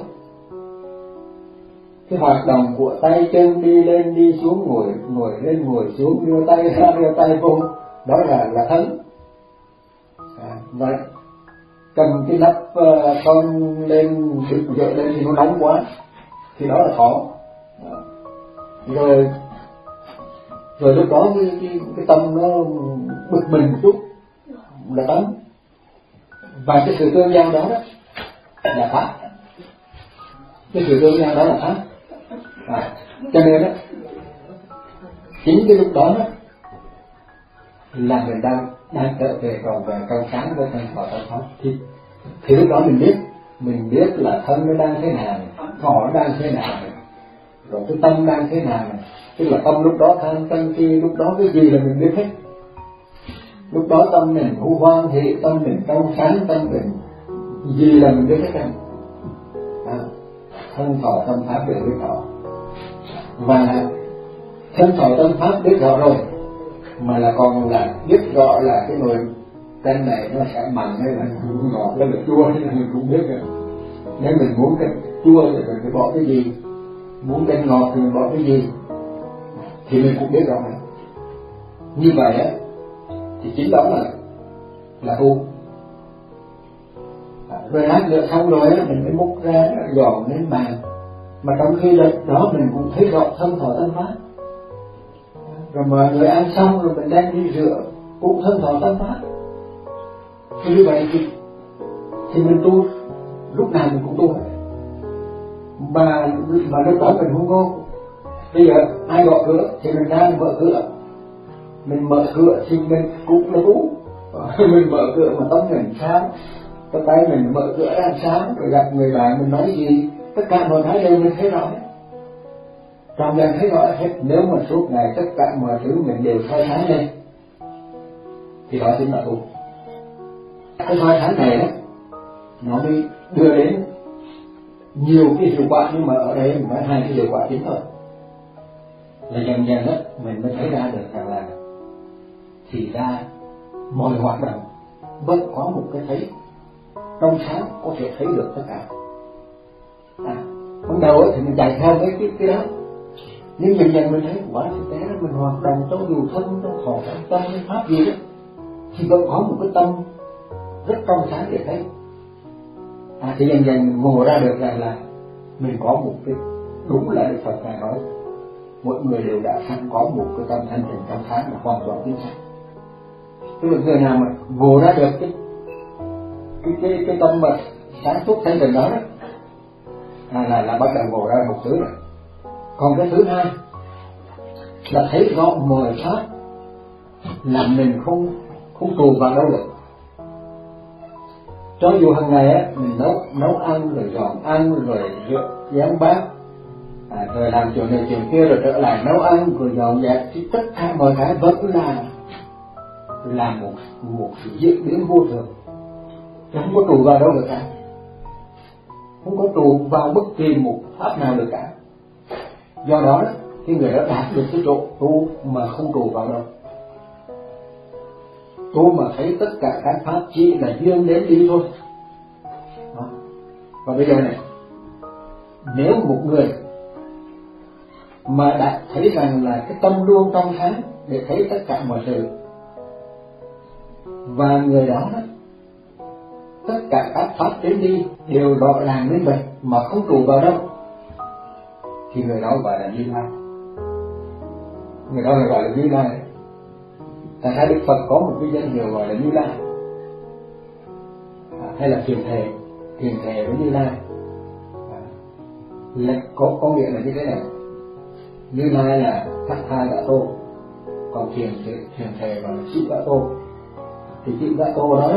A: Cái hoạt động của tay chân đi lên đi xuống, ngồi ngồi lên ngồi xuống, đưa tay ra đưa tay vô, đó là là thân. À, và cầm cái nắp uh, con lên dựa lên thì nó nóng quá thì đó là khó. À, rồi rồi lúc đó cái, cái, cái tâm nó bực mình một chút là tấn, và cái sự tương giao đó, đó là pháp, cái sự tương giao đó là pháp. À, cho nên đó chính cái lúc đó, đó là mình đang đang trở về tròn vẹn trong sáng với thân thọ tâm pháp. Thì thì lúc đó mình biết mình biết là thân nó đang thế nào, thọ nó đang thế nào, rồi cái tâm đang thế nào. Tức là tâm lúc đó tham sân si, lúc đó cái gì là mình biết hết. Lúc đó tâm mình hữu hoan thì tâm mình trong sáng, tâm mình gì là mình biết hết rồi. À, thân thọ tâm pháp đều biết rõ. Và thân thọ tâm pháp biết rõ rồi, mà là còn là biết rõ là cái nồi canh này nó sẽ mặn hay là ngọt hay là chua thì mình cũng biết rồi. Nếu mình muốn cái chua thì mình phải bỏ cái gì, muốn canh ngọt thì mình bỏ cái gì, thì mình cũng biết rõ này. Như vậy á thì chính đó là là tu. À, rồi lát nữa xong rồi á mình mới múc ra dọn lên bàn, mà trong khi đó mình cũng thấy rõ thân thọ tâm pháp. Rồi mọi người ăn xong rồi mình đang đi rửa cũng thân thọ tâm pháp. Thì như vậy thì thì mình tu lúc nào mình cũng tu, mà mà lúc đó mình không ngon. Bây giờ ai gõ cửa thì mình ra mở cửa, mình mở cửa thì mình cũng là tu. Mình mở cửa mà tâm mình sáng, cái tay mình mở cửa ra sáng, rồi gặp người bạn mình nói gì, tất cả mọi cái đều mình thấy rõ. Trong gian thấy rõ hết. Nếu mà suốt ngày tất cả mọi thứ mình đều soi sáng lên thì đó chính là tu. Cái soi sáng này đó nó mới đưa đến nhiều cái hiệu quả, nhưng mà ở đây mình nói hai cái hiệu quả chính thôi. Là dần dần đó mình mới thấy ra được rằng là thì ra mọi hoạt động vẫn có một cái thấy trong sáng, có thể thấy được tất cả. À, ban đầu ấy thì mình chạy theo mấy cái, cái đó, nhưng dần dần mình thấy quả thực tế là mình hoạt động trong dù thân, trong thọ, trong tâm, trong pháp gì đó thì vẫn có một cái tâm rất trong sáng để thấy. À, thì dần dần mình ngộ ra được rằng là mình có một cái, đúng là Đức Phật Ngài nói mỗi người đều đã sẵn có một cái tâm thanh tịnh trong sáng là hoàn toàn chính xác. Tức là người nào mà ngộ ra được cái cái cái, cái tâm mà sáng suốt thanh tịnh đó, đó à, là là bắt đầu ngộ ra một thứ rồi. Còn cái thứ hai là thấy rõ mọi pháp là mình không không trụ vào đâu được. Cho dù hàng ngày á mình nấu nấu ăn rồi dọn ăn rồi rửa dán bát, à, rồi làm chuyện này chuyện kia rồi trở lại nấu ăn rồi dọn dẹp, thì tất cả mọi cái vẫn là là một một sự diễn biến vô thường, không có trụ vào đâu được cả, không có trụ vào bất kỳ một pháp nào được cả. Do đó cái người đó đạt được cái chỗ tu mà không trụ vào đâu, tu mà thấy tất cả các pháp chỉ là duyên đến đi thôi. Đó. Và bây giờ này, nếu một người mà đã thấy rằng là cái tâm luôn trong sáng để thấy tất cả mọi sự, và người đó, đó tất cả các pháp đến đi đều rõ ràng minh bạch mà không trụ vào đâu, thì người đó gọi là Như Lai. Người đó là gọi là Như Lai. Tại sao Đức Phật có một cái danh hiệu gọi là Như Lai, à, hay là thiền thể, thiền thể với Như Lai, à, là có có nghĩa là như thế này. Như Lai là Thắt Tha Gã Tô, còn thiền thể, thiền thể là Chữ Gã Tô. Thì Chữ Gã Tô đó,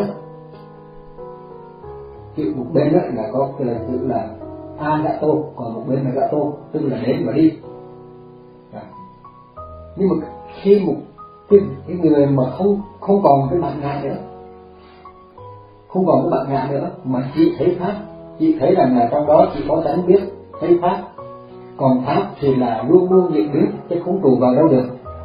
A: chữ một bên đó là có cái là chữ là A Gã Tô, còn một bên là Gã Tô, tức là đến và đi. À. Nhưng mà khi một cái, cái người mà không không còn cái bản ngã nữa, không còn cái bản ngã nữa mà chỉ thấy pháp, chỉ thấy rằng là trong đó chỉ có tánh biết thấy pháp, còn pháp thì là luôn luôn diễn biến chứ không trụ vào đâu được,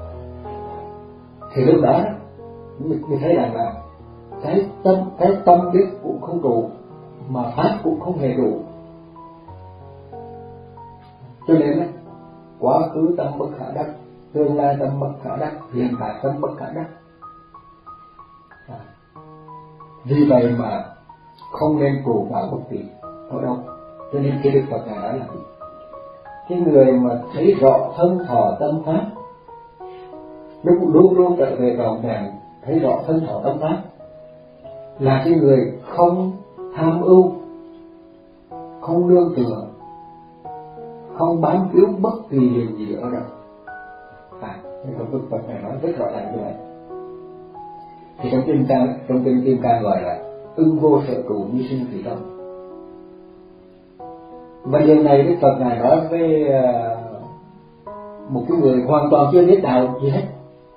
A: thì lúc đó mình thấy rằng là cái tâm cái tâm biết cũng không trụ mà pháp cũng không hề trụ. Cho nên đó, quá khứ tâm bất khả đắc, tương lai tâm bất khả đắc, hiện tại tâm bất khả đắc. À, vì vậy mà không nên trụ vào bất kỳ ở đâu. Cho nên cái Đức Phật Ngài nói là cái người mà thấy rõ thân thọ tâm pháp, lúc luôn luôn trở về trọn vẹn thấy rõ thân thọ tâm pháp, là cái người không tham ưu, không nương tựa, không bám víu bất kỳ điều gì ở đâu. À, Đức Phật này nói rất rõ ràng như vậy. Thì trong kinh Cang, trong kinh Kim Cang gọi là ưng vô sở trụ như sinh thủy tâm. Và điều này Đức Phật Ngài nói với uh, một cái người hoàn toàn chưa biết đạo gì hết,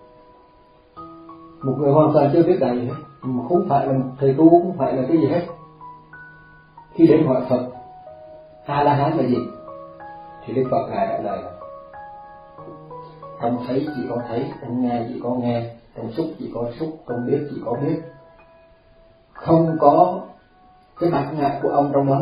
A: một người hoàn toàn chưa biết đạo gì hết, không phải là thầy tu, không phải là cái gì hết. Khi đến hỏi Phật A La Hán là gì, thì Đức Phật Ngài đã lời là trong thấy chỉ có thấy, trong nghe chỉ có nghe, trong xúc chỉ có xúc, trong biết chỉ có biết, không có cái bản ngã của ông trong đó,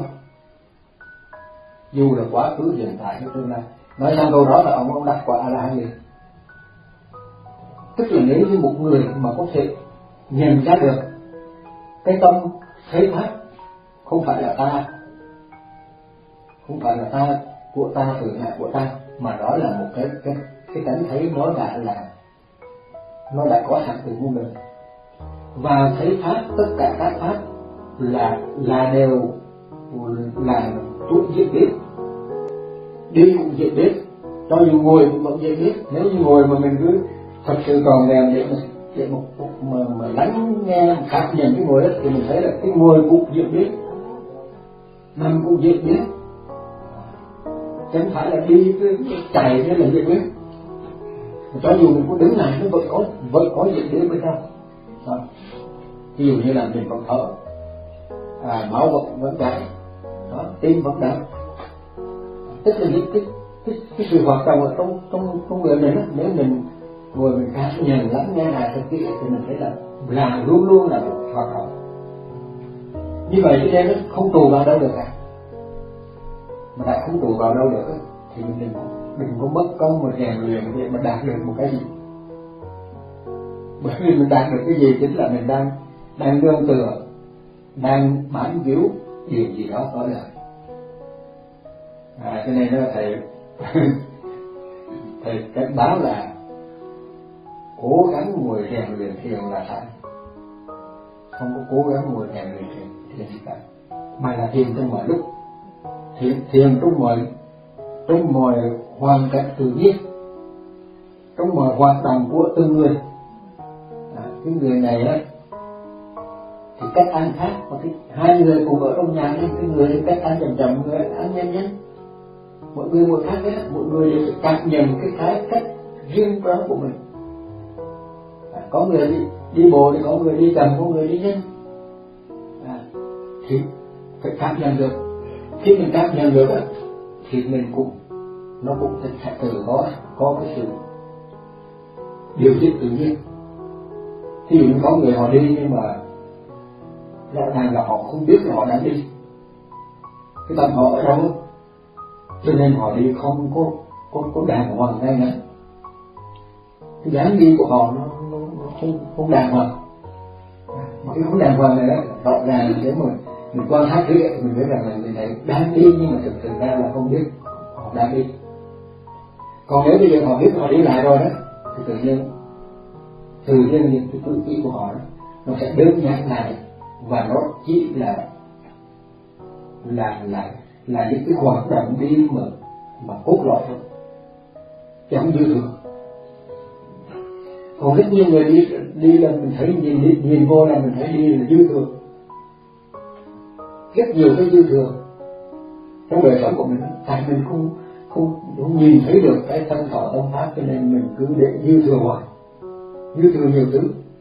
A: dù là quá khứ hiện tại hay tương lai. Nói sang câu đó là ông ông đặt quả A La Hán liền. Tức là nếu như một người mà có thể nhận ra được cái tâm thấy pháp không phải là ta, không phải là ta của ta, tự ngã của ta, mà đó là một cái cái cái tánh thấy nó đã là nó đã có sẵn từ muôn đời, và thấy pháp tất cả các pháp là là đều là tuốt diễn biết, đi cũng diễn biết, cho dù ngồi cũng vẫn diễn biết. Nếu như ngồi mà mình cứ thật sự còn đèn để mà để một mà, mà lắng nghe cảm nhận cái ngồi đó, thì mình thấy là cái ngồi cũng diễn biết, nằm cũng diễn biết, chẳng phải là đi chạy thế là việc lớn. Cho dù mình có đứng này nó vẫn có vẫn có diễn biến bên trong. Đó. Ví dụ như là mình vẫn thở, à, máu vẫn vẫn chảy, đó, tim vẫn đập, tức là những cái cái cái sự hoạt động ở trong trong trong người mình đó, nếu mình ngồi mình cảm nhận lắng nghe lại thật kỹ thì mình thấy là là luôn luôn là hoạt động. Như vậy cho nên nó không tù vào đâu được cả. Mà đã không tù vào đâu được thì mình đừng đừng có mất công mà rèn luyện để mà đạt được một cái gì. Bởi vì mình đạt được cái gì chính là mình đang đang nương tựa, đang bám víu điều gì đó có lợi. À, cho nên đó thầy thầy cảnh báo là cố gắng ngồi rèn luyện thiền là sai, không có cố gắng ngồi rèn luyện thiền thiền gì cả, mà là thiền trong mọi lúc, thiền thiền trong mọi trong mọi hoàn cảnh tự nhiên, trong mọi hoạt động của từng người. À, cái người này á thì cách ăn khác, mà cái hai người cùng ở trong nhà, cái người cách ăn chậm chậm, người ăn nhanh nhanh, mọi người một khác đấy, mọi người đều phải cảm nhận cái cái cách riêng đó của mình. À, có người đi, đi bộ thì có người đi chậm, có người đi nhanh. À, thì phải cảm nhận được. Khi mình cảm nhận được đó, thì mình cũng nó cũng sẽ tự có có cái sự điều chỉnh tự nhiên. Ví dụ như có người họ đi nhưng mà rõ ràng là họ không biết là họ đang đi, cái tâm họ ở đâu, cho nên họ đi không có có có đàng hoàng ngay ngắn. Cái dáng đi của họ nó, nó, nó không không đàng hoàng. Mà cái không đàng hoàng này đó, rõ ràng nếu mà mình quan sát kỹ mình thấy rằng là người này đang đi nhưng mà thực sự ra là không biết họ đang đi. Còn nếu bây giờ họ biết họ đi lại rồi đó thì tự nhiên từ nhiên những cái cử chỉ của họ đó, nó sẽ đơn giản lại và nó chỉ là là là là những cái hoạt động đi mà mà cốt lõi thôi, chứ không dư thừa. Còn rất nhiều người đi đi là mình thấy nhìn nhìn, nhìn vô là mình thấy đi là dư thừa, rất nhiều cái dư thừa trong đời sống của mình, tại mình không không không nhìn thấy được cái thân thọ tâm pháp, cho nên mình cứ để dư thừa hoài, dư thừa nhiều thứ.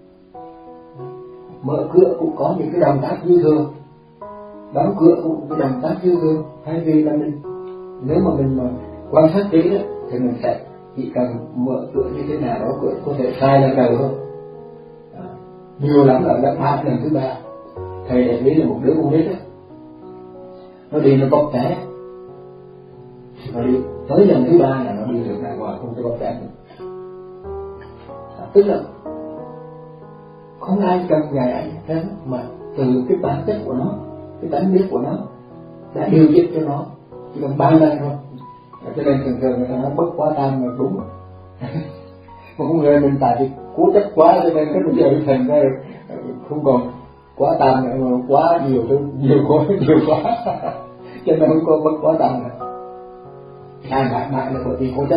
A: Mở cửa cũng có những cái động tác dư thừa, đóng cửa cũng có cái động tác dư thừa. Thay vì là mình nếu mà mình mà quan sát kỹ đó, thì mình sẽ chỉ cần mở cửa như thế nào đó, cửa có thể sai lần đầu thôi. À, nhiều lắm là lần ba lần thứ ba. Thầy để ý là một đứa con nít đó, nó đi nó bóp té, nó đi tới lần thứ ba là nó đi được đàng hoàng, không có bóp té nữa. À, tức là không ai cần dạy ai hết, mà từ cái bản chất của nó, cái tánh biết của nó đã điều chỉnh cho nó, chỉ cần ba lần thôi. Cho nên thường thường người ta nói bất quá tam là đúng. Mà con người mình tại vì cố chấp quá cho nên cái bây giờ thành ra không còn quá tam nữa, mà quá nhiều thứ, nhiều quá nhiều quá, cho nên không có bất quá tam nữa. Ai mãi mãi là bởi vì cố chấp.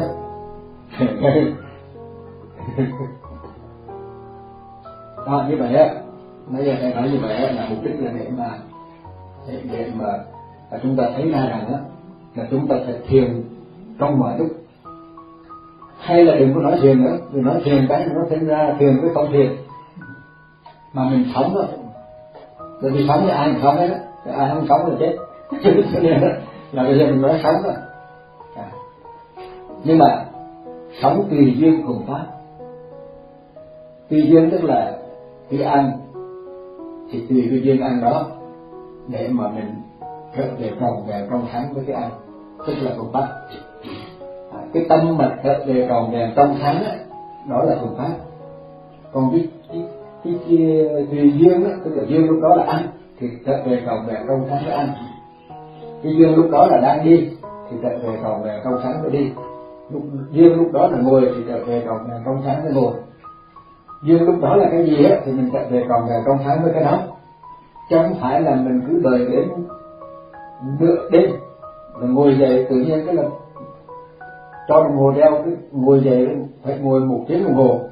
A: Đó, như vậy á, nãy giờ thầy nói như vậy á, là mục đích là để mà để, để mà là chúng ta thấy ra rằng á là chúng ta phải thiền trong mọi lúc. Hay là đừng có nói thiền nữa, đừng nói thiền cái nó thêm ra thiền với không thiền, mà mình sống thôi. Bởi vì sống thì ai cũng sống đấy đó, ai không sống là chết. Cho nên là bây giờ mình nói sống thôi. À. Nhưng mà sống tùy duyên cùng pháp. Tùy duyên tức là khi ăn thì tùy cái duyên ăn đó để mà mình trở về tròn vẹn trong sáng với cái ăn, tức là phương pháp. À, cái tâm mà trở về tròn vẹn trong sáng đó, đó là phương pháp. Còn cái cái cái, cái tùy duyên đó, tức là duyên lúc đó là ăn thì trở về tròn vẹn trong sáng với ăn. Cái duyên lúc đó là đang đi thì trở về tròn vẹn trong sáng với đi. Lúc, duyên lúc đó là ngồi thì trở về tròn vẹn trong sáng với ngồi. Duyên lúc đó là cái gì á thì mình trở về tròn vẹn trong sáng với cái đó, chứ không phải là mình cứ đợi đến nửa đêm rồi ngồi dậy tự nhiên cái là cho đồng hồ đeo, cứ ngồi dậy phải ngồi một tiếng đồng hồ.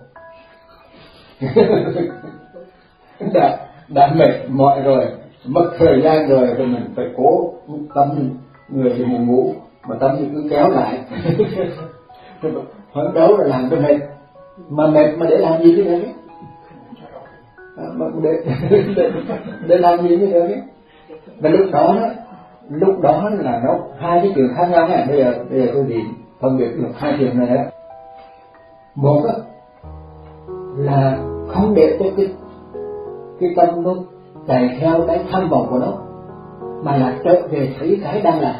A: đã đã mệt mỏi rồi, mất thời gian rồi, rồi mình phải cố tâm người thì mình ngủ, mà tâm thì cứ kéo lại. Phấn đấu là làm cho mệt, mà mệt mà để làm gì chứ nữa đấy, mà để, để, để làm gì nữa đấy. Và lúc đó đó, lúc đó là nó hai cái chuyện khác nhau này. Bây giờ bây giờ tôi thì phân biệt được hai chuyện này đó. Một đó, là không để cho cái cái tâm nó chạy theo cái tham vọng của nó, mà là trở về thấy cái đang làm.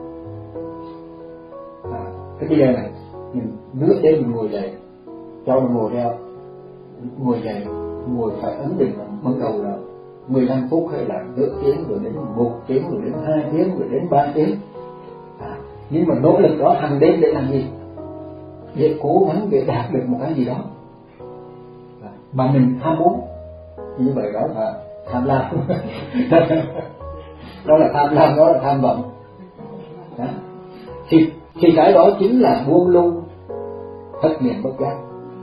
A: À, cái bây giờ này mình nước đến mình ngồi dậy, cho nó ngồi theo, ngồi dậy, ngồi phải ấn định là ban đầu là mười lăm phút hay là nửa tiếng, rồi đến một tiếng, rồi đến hai tiếng, rồi đến ba tiếng. À, nhưng mà nỗ lực đó hàng đêm để làm gì? Để cố gắng để đạt được một cái gì đó à, mà mình ham muốn. Như vậy đó là tham lam. Đó là tham lam, đó là tham vọng. Đó. Thì, thì cái đó chính là buông lung thất niệm bất giác.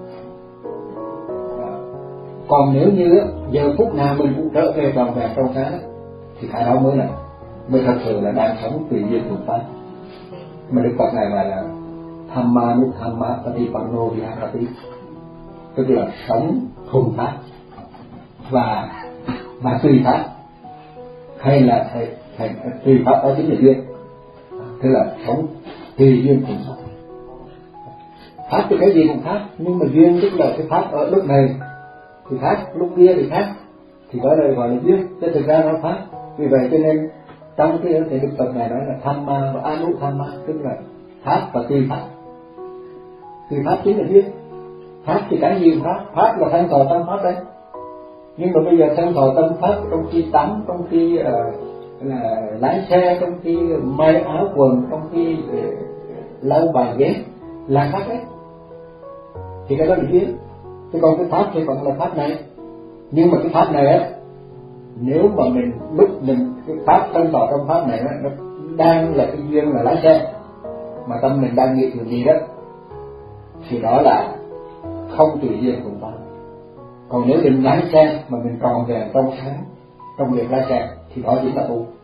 A: À, còn nếu như giờ phút nào mình cũng trở về tròn vẹn trong sáng, thì cái đó mới là mới thật sự là đang sống tùy duyên thuận pháp. Mà Đức Phật này gọi là Thamma Nuthamma Patipanno Viharati, tức là sống thuần pháp và và tùy pháp, hay là hay, hay, tùy pháp đó chính là duyên, tức là sống tùy duyên thuận pháp. Pháp thì cái gì cũng khác, nhưng mà duyên tức là cái pháp ở lúc này thì khác, lúc kia thì khác, thì đó đây gọi là duyên, chứ thực ra nó pháp. Vì vậy cho nên trong cái thể Đức Phật này nói là Thamma và Anuthamma, tức là pháp và tùy pháp. Tùy pháp chính là duyên. Pháp thì cái gì cũng pháp, pháp là thân thọ tâm pháp đấy. Nhưng mà bây giờ thân thọ tâm pháp trong khi tắm, trong khi uh, là lái xe, trong khi may áo quần, trong khi uh, lau bàn ghế là pháp đấy. Thì cái đó là duyên. Thế còn cái pháp thì còn là pháp này. Nhưng mà cái pháp này á, nếu mà mình lúc mình cái pháp thân thọ trong pháp này á, nó đang là cái duyên là lái xe, mà tâm mình đang nghĩ điều gì đó, thì đó là không tùy duyên cùng pháp. Còn nếu mình lái xe mà mình còn về trong sáng trong việc lái xe, thì đó chính là tu.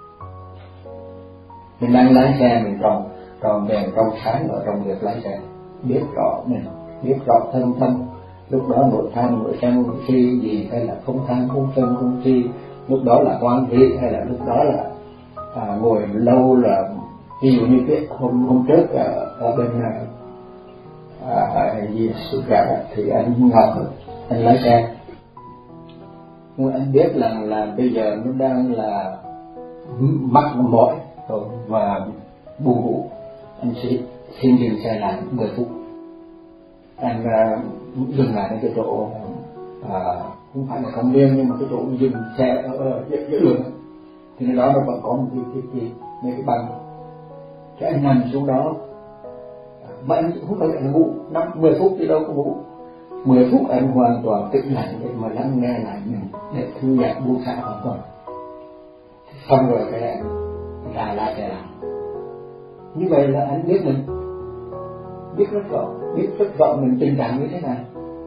A: Mình đang lái xe mình còn còn về trong sáng ở trong việc lái xe, biết rõ mình, biết rõ thân tâm, lúc đó nội tham nội sân nội si gì, hay là không tham không sân không si, lúc đó là quan thị, hay là lúc đó là à, ngồi lâu, là ví dụ như cái hôm hôm trước ở, ở bên à, gì sự cả thì anh Ngọc anh lái xe, nhưng anh biết là là bây giờ nó đang là mắc mỏi và buồn ngủ, anh sẽ xin dừng xe lại mười phút. Anh uh, dừng lại ở cái chỗ à, không phải là công viên, nhưng mà cái chỗ dừng xe ở giữa đường, thì nó đó nó vẫn có một cái cái cái mấy cái băng. Cái anh nằm xuống đó, mà anh không phải là ngủ năm mười phút thì đâu có ngủ. Mười phút anh hoàn toàn tĩnh lặng để mà lắng nghe lại mình, để thư giãn buông xả hoàn toàn. Xong rồi cái anh ra lại xe lại. Như vậy là anh biết mình, biết rất rõ, biết rất rõ mình tình trạng như thế nào.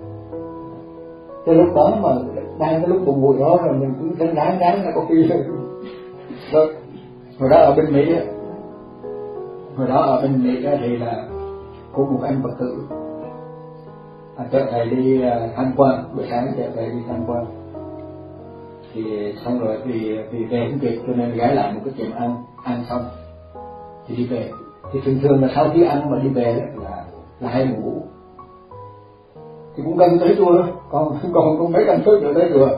A: Từ lúc đó mà đang cái lúc buồn ngủ đó rồi mình cũng ráng ráng ráng là có khi rồi. Hồi đó ở bên Mỹ, hồi đó ở bên Mỹ thì là có một anh Phật tử à, chợ thầy đi uh, tham quan, buổi sáng chợ thầy đi tham quan, thì xong rồi thì vì về không kịp cho nên ghé lại một cái tiệm ăn, ăn xong thì đi về. Thì thường thường là sau khi ăn mà đi về là là hay ngủ, thì cũng gần tới chùa thôi, còn còn không mấy trăm thước nữa tới chùa.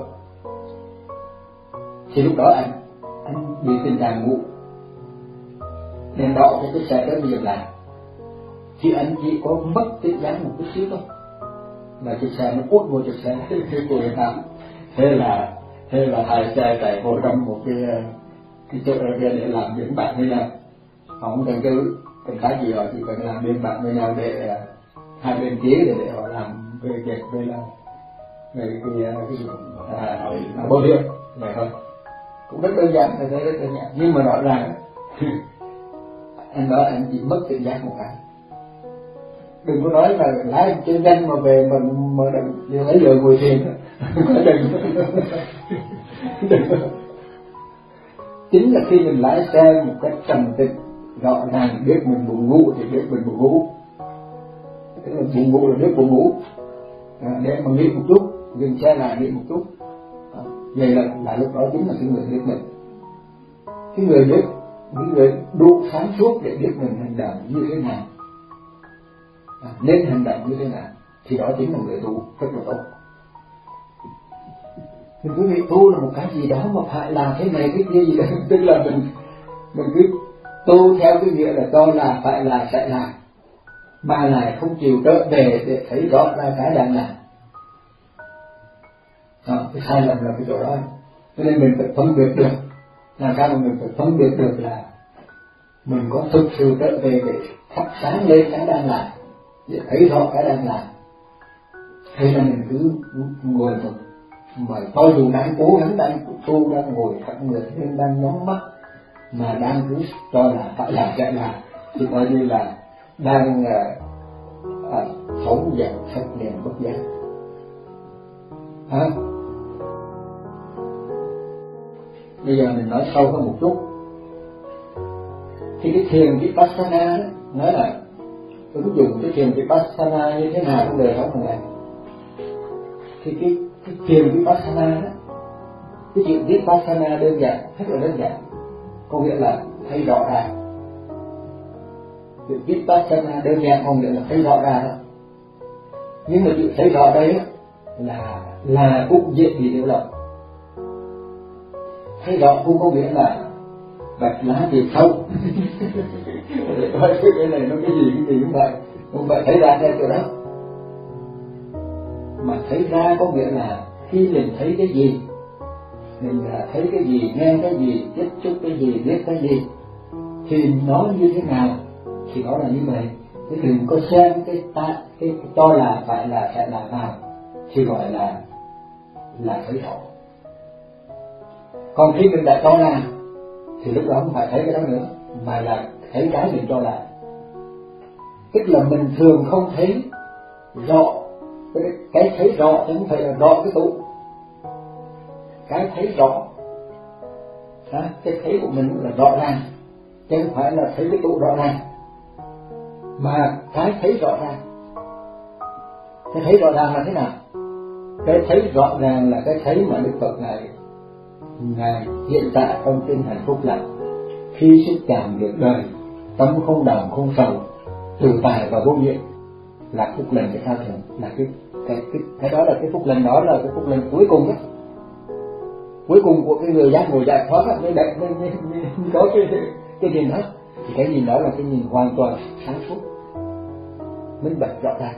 A: Thì lúc đó anh anh bị tình trạng ngủ, đèn đỏ cho cái xe đó bị dừng lại, thì anh chỉ có mất cái dáng một chút xíu thôi, là chiếc xe nó quất vô chiếc xe của người ta. Thế là thế là hai xe chạy vô trong một cái cái chỗ kia để làm biên bản với nhau. Họ không cần cứ cần cái gì họ chỉ cần làm biên bản với nhau để hai bên ký để để họ làm về việc về là về cái cái à, bảo hiểm vậy thôi, cũng rất đơn giản, tôi thấy rất đơn giản. Nhưng mà rõ ràng anh đó anh chỉ mất tự giác một cái. Đừng có nói là lái chuyên danh mà về mình mà đừng lấy giờ ngồi thiền. đừng đừng chính là khi mình lái xe một cách trầm tĩnh, rõ ràng biết mình buồn ngủ thì biết mình buồn ngủ, tức là buồn ngủ là biết buồn ngủ, à, để mà nghĩ một chút, dừng xe lại nghĩ một chút, à, vậy là, là lúc đó chính là cái người biết mình. Cái người biết, những người đủ sáng suốt để biết mình hành động như thế nào, à, nên hành động như thế nào, thì đó chính là người tu rất là tốt. Mình quý vị, tu là một cái gì đó mà phải làm thế này cái kia gì đó, tức là mình mình cứ tu theo cái nghĩa là cho là phải là sẽ làm, mà lại không chịu trở về để thấy rõ ra cái đang làm. Đó, cái sai lầm là cái chỗ đó. Cho nên mình phải phân biệt được, làm sao mà mình phải phân biệt được là mình có thực sự trở về để thắp sáng lên cái đang làm, để thấy rõ cái đang làm, hay là mình cứ ngồi một mà cho dù đang cố gắng, đang tu, đang ngồi thẳng người nên đang nhắm mắt mà đang cứ cho là phải làm chạy làm, thì coi như là đang à, à, sống dạng thật niệm bất giác. À, bây giờ mình nói sâu hơn một chút. Thì cái thiền Vipassana đó, nói là ứng dụng cái thiền Vipassana như thế nào trong đời sống hàng ngày. Thì cái, cái thiền Vipassana đó, cái chuyện Vipassana đơn giản, rất là đơn giản, có nghĩa là thấy rõ ràng. Chuyện Vipassana đơn giản có nghĩa là thấy rõ ràng đó. Nhưng mà chuyện thấy rõ đây là là cũng dễ bị hiểu lầm. Thấy rõ cũng có nghĩa là bạch lá thì sâu. Để coi cái này nó cái gì cái gì cũng vậy, không phải thấy ra theo chỗ đó. Mà thấy ra có nghĩa là khi mình thấy cái gì, mình thấy cái gì, nghe cái gì, tiếp xúc cái gì, biết cái gì, thì nó như thế nào thì nó là như vậy. Chứ đừng có xem cái ta cái cho là phải là sẽ là nào thì gọi là là thấy rõ. Còn khi mình đã cho là thì lúc đó không phải thấy cái đó nữa, mà là thấy cái mình cho là. Tức là mình thường không thấy rõ cái, cái thấy rõ chứ không phải là rõ cái tụ. Cái thấy rõ, à, cái thấy của mình là rõ ràng, chứ không phải là thấy cái tụ rõ ràng, mà cái thấy rõ ràng. Cái thấy rõ ràng là thế nào? Cái thấy rõ ràng là cái thấy mà Đức Phật ngài ngài hiện tại trong tinh thần phúc lành, khi xúc chạm việc đời, tâm không đàm không sầu, tự tại và vô nhiễm, là phúc lành cái sao thường, là cái cái cái cái đó là cái phúc lành, đó là cái phúc lành cuối cùng đó, cuối cùng của cái người giác ngộ giải thoát mới đẹp mới, mới, mới có cái cái nhìn đó. Thì cái nhìn đó là cái nhìn hoàn toàn sáng suốt, minh bạch rõ ràng.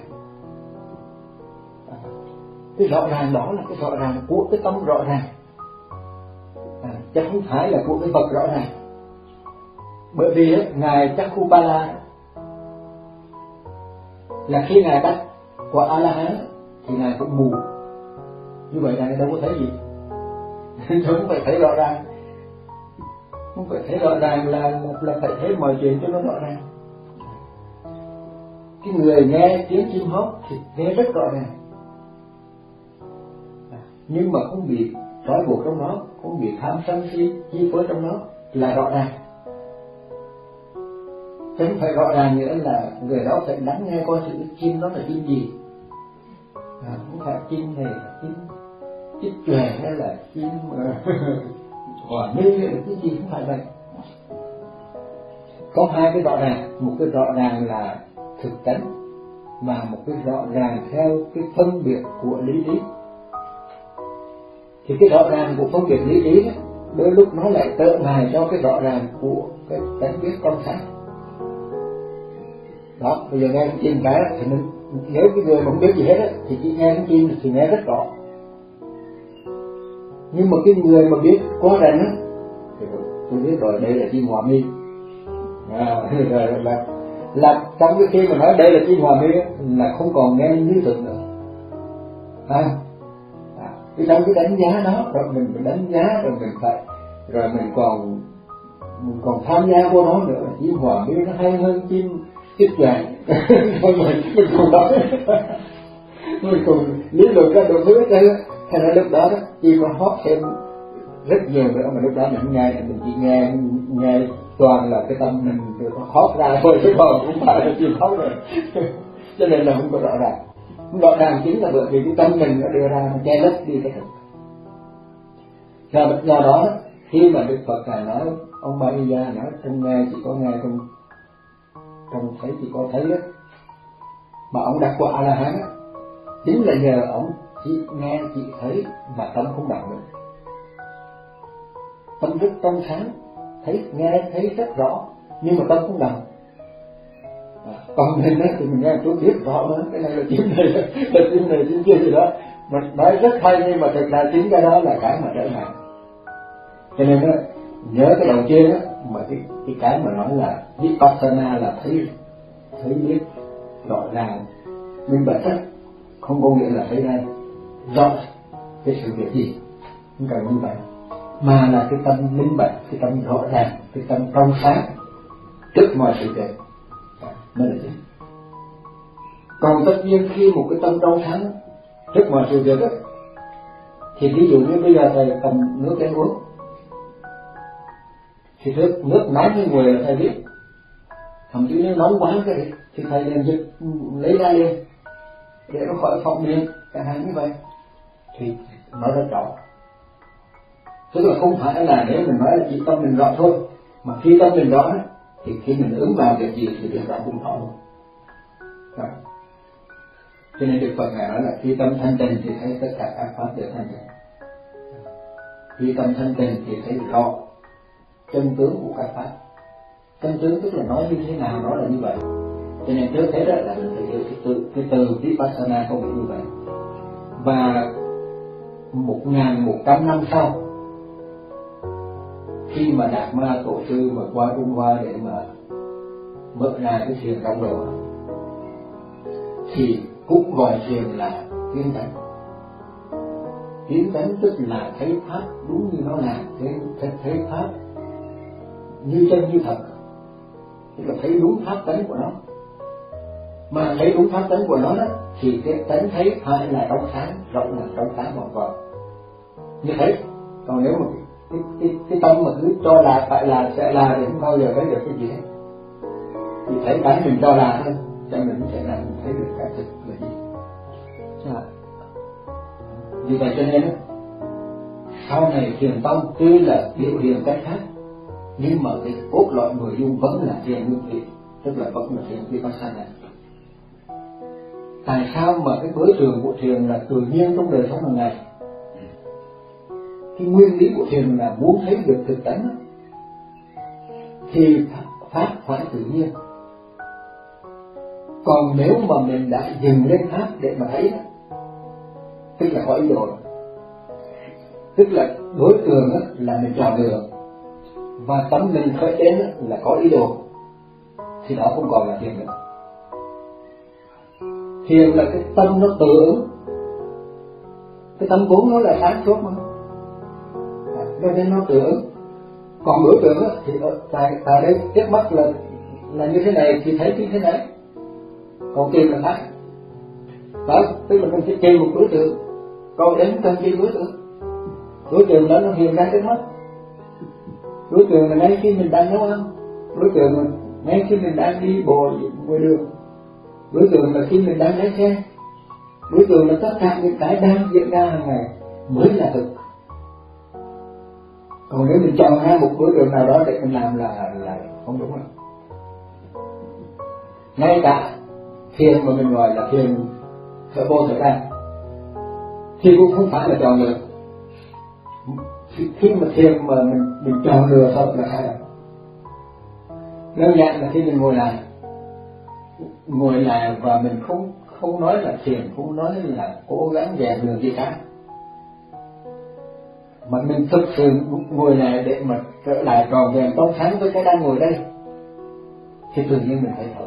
A: À, cái rõ ràng đó là cái rõ ràng của cái tâm rõ ràng, à, chứ không phải là của cái vật rõ ràng. Bởi vì ấy, ngài Chakkupala là khi ngài đắc quả A La Hán thì ngài cũng mù, như vậy ngài đâu có thấy gì. Không phải thấy rõ ràng, không phải thấy rõ ràng là, là, là phải thấy mọi chuyện cho nó rõ ràng. Cái người nghe tiếng chim hót thì nghe rất rõ ràng, à, nhưng mà không bị trói buộc trong đó, không bị tham sân si chi phối trong đó, là rõ ràng. Chứ không phải rõ ràng nghĩa là người đó phải lắng nghe coi sự chim đó là chim gì, à, không phải chim này là chim chim chòe hay là chim hòa minh hay là cái gì, không phải vậy. Có hai cái rõ ràng, một cái rõ ràng là thực tánh và một cái rõ ràng theo cái phân biệt của lý lý. Thì cái rõ ràng của phân biệt lý lý đó, đôi lúc nó lại trợ ngài cho cái rõ ràng của cái tánh biết quan sát. Đó, bây giờ nghe cái chim cái thì mình, nếu cái người mà không biết gì hết á, thì chỉ nghe cái chim thì nghe rất rõ. Nhưng mà cái người mà biết quá rành á thì tôi biết rồi, đây là chim hòa mi, à, rồi là là trong cái khi mà nói đây là chim hòa mi là không còn nghe như thực nữa, à, à, cái trong cái đánh giá đó rồi mình phải đánh giá, rồi mình phải rồi mình còn mình còn tham gia vô đó nữa. Chim hòa mi nó hay hơn chim chích vàng. Thôi mình mình còn nói mình còn lý luận ra đủ thứ hết trơn. Thế nên lúc đó đó chim nó hót thêm rất nhiều nữa, mà lúc đó mình không nghe, mình chỉ nghe nghe toàn là cái tâm mình nó thoát ra thôi, chứ còn cũng phải là chịu thoát rồi. Cho nên là không có rõ ràng. Không rõ ràng chính là bởi vì cái tâm mình nó đưa ra nó che lấp đi cái thực. Do, do đó khi mà Đức Phật Ngài nói, ông Ba Di Đà nói trong nghe chỉ có nghe, trong trong thấy chỉ có thấy đó, mà ông đặt quả là hắn á, chính là nhờ ông chỉ nghe chỉ thấy mà tâm không động được. Tâm rất trong sáng, thấy nghe thấy rất rõ nhưng mà tâm không động. À, còn mình á thì mình nghe chút biết rõ nữa, cái này là chính này là chính này chính kia gì đó, mình nói rất hay nhưng mà thực ra chính cái đó là cái mà trở ngại. Cho nên đó, nhớ cái đầu tiên á, mà cái cái cái mà nói là vipassana là thấy thấy biết rõ ràng minh bạch á, không có nghĩa là thấy ra rõ cái sự việc gì, không cần như vậy, mà là cái tâm minh bạch, cái tâm rõ ràng, cái tâm trong sáng trước mọi sự việc mới là chính. Còn tất nhiên khi một cái tâm trong sáng trước mọi sự việc á, thì ví dụ như bây giờ thầy cầm nước để uống, thì nước nước nóng như người là thầy biết, thậm chí nếu nóng quá cái thì thầy liền giật lấy ra liền để nó khỏi phòng miệng chẳng hạn như vậy, thì nó rất rõ. Tức là không phải là nếu mình nói là chỉ tâm mình rõ thôi, mà khi tâm mình rõ thì khi mình ứng vào việc gì thì việc đó cũng rõ luôn. Đó. Cho nên Đức Phật Ngài nói là khi tâm thanh tịnh thì thấy tất cả các pháp đều thanh tịnh. Khi tâm thanh tịnh thì thấy rõ chân tướng của các pháp. Chân tướng tức là nói như thế nào nó là như vậy. Cho nên trước thế đó là mình phải hiểu cái từ cái từ vipassana có nghĩa như vậy. Và một ngàn một trăm năm sau, khi mà Đạt Ma Tổ sư mà qua Trung Hoa để mà mở ra cái thiền trong đồ, thì cũng gọi thiền là kiến tánh. Kiến tánh tức là thấy pháp đúng như nó là, thấy, thấy, thấy pháp như chân như thật, tức là thấy đúng pháp tánh của nó. Mà thấy đúng pháp tánh của nó đó, thì cái tánh thấy phải là trong sáng, rộng là trong sáng hoàn toàn như thế. Còn nếu mà cái, cái, cái tâm mà cứ cho là phải là sẽ là thì không bao giờ thấy được cái gì hết. Thì thấy cái mình cho là thôi, cho mình sẽ là mình thấy được cái thực là gì. À. Vì vậy cho nên sau này thiền tông tuy là biểu hiện cách khác, nhưng mà cái cốt lõi nội dung vẫn là thiền nguyên thủy, tức là vẫn là thiền vipassana. Tại sao mà cái đối tượng của thiền là tự nhiên trong đời sống hàng ngày? Cái nguyên lý của thiền là muốn thấy được thực tánh thì pháp phải tự nhiên. Còn nếu mà mình đã dừng lên pháp để mà thấy đó, tức là có ý đồ, tức là đối tượng là mình chọn lựa và tâm mình khởi đến là có ý đồ, thì đó không còn là thiền nữa. Thiền là cái tâm nó tự ứng, cái tâm vốn nó là sáng suốt mà, cho nên nó tự ứng. Còn đối tượng thì ở tại tại đây trước mắt là là như thế này thì thấy như thế này, còn tìm là khác. Đó, tức là mình sẽ tìm một đối tượng, còn đến cần tìm đối tượng. Đối tượng đó nó hiện ra trước mắt. Đối tượng là ngay khi mình đang nấu ăn, đối tượng là ngay khi mình đang đi bộ ngoài đường, đối tượng là khi mình đang lái xe, đối tượng là tất cả những cái đang diễn ra hàng ngày mới là thực. Còn nếu mình chọn ra một đối tượng nào đó để mình làm là là không đúng rồi. Ngay cả thiền mà mình gọi là thiền thở vô thở ra thì cũng không phải là chọn lựa. Khi mà thiền mà mình, mình chọn lựa thôi là sai lầm. Đơn giản là khi mình ngồi lại ngồi lại và mình không không nói là thiền, không nói là cố gắng rèn luyện gì cả, mà mình thực sự ngồi lại để mà trở lại tròn vẹn trong sáng với cái đang ngồi đây, thì tự nhiên mình thấy thở.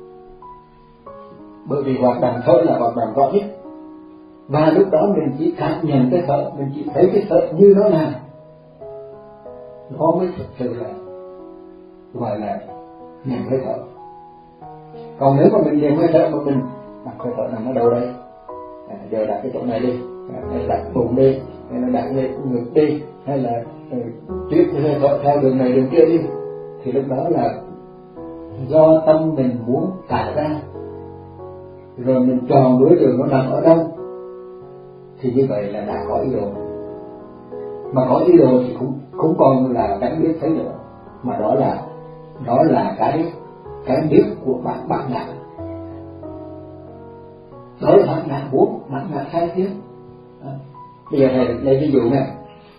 A: Bởi vì hoạt động thở là hoạt động rõ nhất, và lúc đó mình chỉ cảm nhận cái thở, mình chỉ thấy cái thở như nó là, nó mới thực sự là gọi là nhận hơi thở. Còn nếu mà mình nhận hơi thở mà mình đặt hơi thở nằm ở đâu đây, à, giờ đặt cái chỗ này đi, à, hay đặt bụng đi, hay là đặt lên ngực đi, hay là uh, tiếp hơi thở theo đường này đường kia đi, thì lúc đó là do tâm mình muốn tạo ra, rồi mình chọn đối tượng nó nằm ở đâu, thì như vậy là đã có ý đồ. Mà có ý đồ thì cũng cũng còn là cái biết thấy nữa, mà đó là đó là cái cái biết của bạn bạn ngã. Đó là bạn ngã muốn, bạn ngã khai thiết. Bây giờ thầy lấy ví dụ này,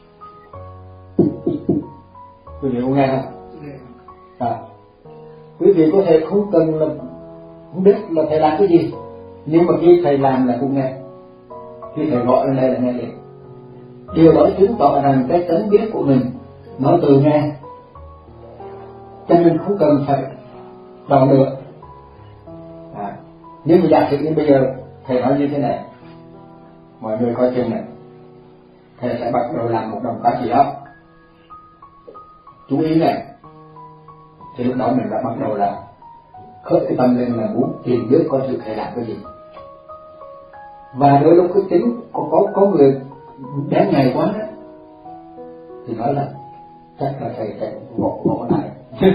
A: quý vị có nghe không? À, quý vị có thể không cần là không biết là thầy làm cái gì, nhưng mà khi thầy làm là cũng nghe, khi thầy gọi lên đây là nghe liền. Điều đó chứng tỏ rằng cái tánh biết của mình nó từ nghe, cho nên không cần phải đo nữa. À, nhưng mà giả sử như bây giờ thầy nói như thế này, mọi người coi chừng này, thầy sẽ bắt đầu làm một động tác gì đó, chú ý này, thì lúc đó mình đã bắt đầu là khởi cái tâm lên là muốn tìm biết coi sự thầy làm cái gì. Và đôi lúc cái tính có có có người đáng ngày quá đó, thì nói là chắc là thầy sẽ ngộ ngộ lại.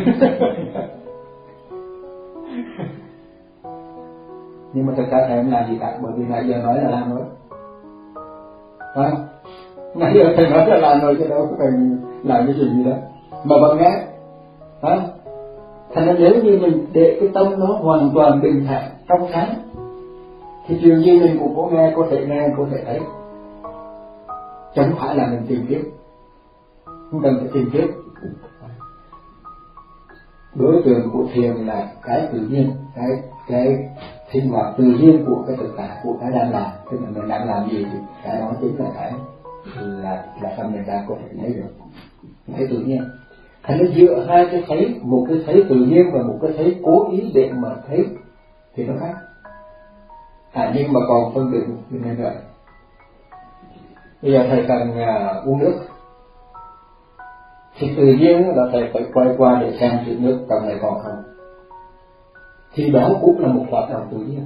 A: Nhưng mà thực ra thầy không làm gì cả, bởi vì nãy giờ nói là làm rồi, phải không? Nãy giờ thầy nói là làm rồi chứ đâu có cần làm cái gì đó mà vẫn nghe, phải không? Thành ra nếu như mình để cái tâm nó hoàn toàn bình thản trong sáng, thì chuyện gì mình cũng có nghe, có thể nghe, có thể thấy, chẳng phải là mình tìm kiếm, không cần phải tìm kiếm. Đối tượng của thiền là cái tự nhiên, cái cái sinh hoạt tự nhiên của cái thực tại, của cái đang làm. Tức là mình đang làm gì thì cái đó chính là cái là là tâm mình đang có thể thấy được, cái tự nhiên. Thành nó dựa hai cái thấy, một cái thấy tự nhiên và một cái thấy cố ý để mà thấy thì nó khác. À, nhưng mà còn phân biệt như thế này. Bây giờ thầy cần uh, uống nước, thì tự nhiên là thầy phải quay qua để xem chuyện nước trong này còn không. Thì đó cũng là một hoạt động tự nhiên.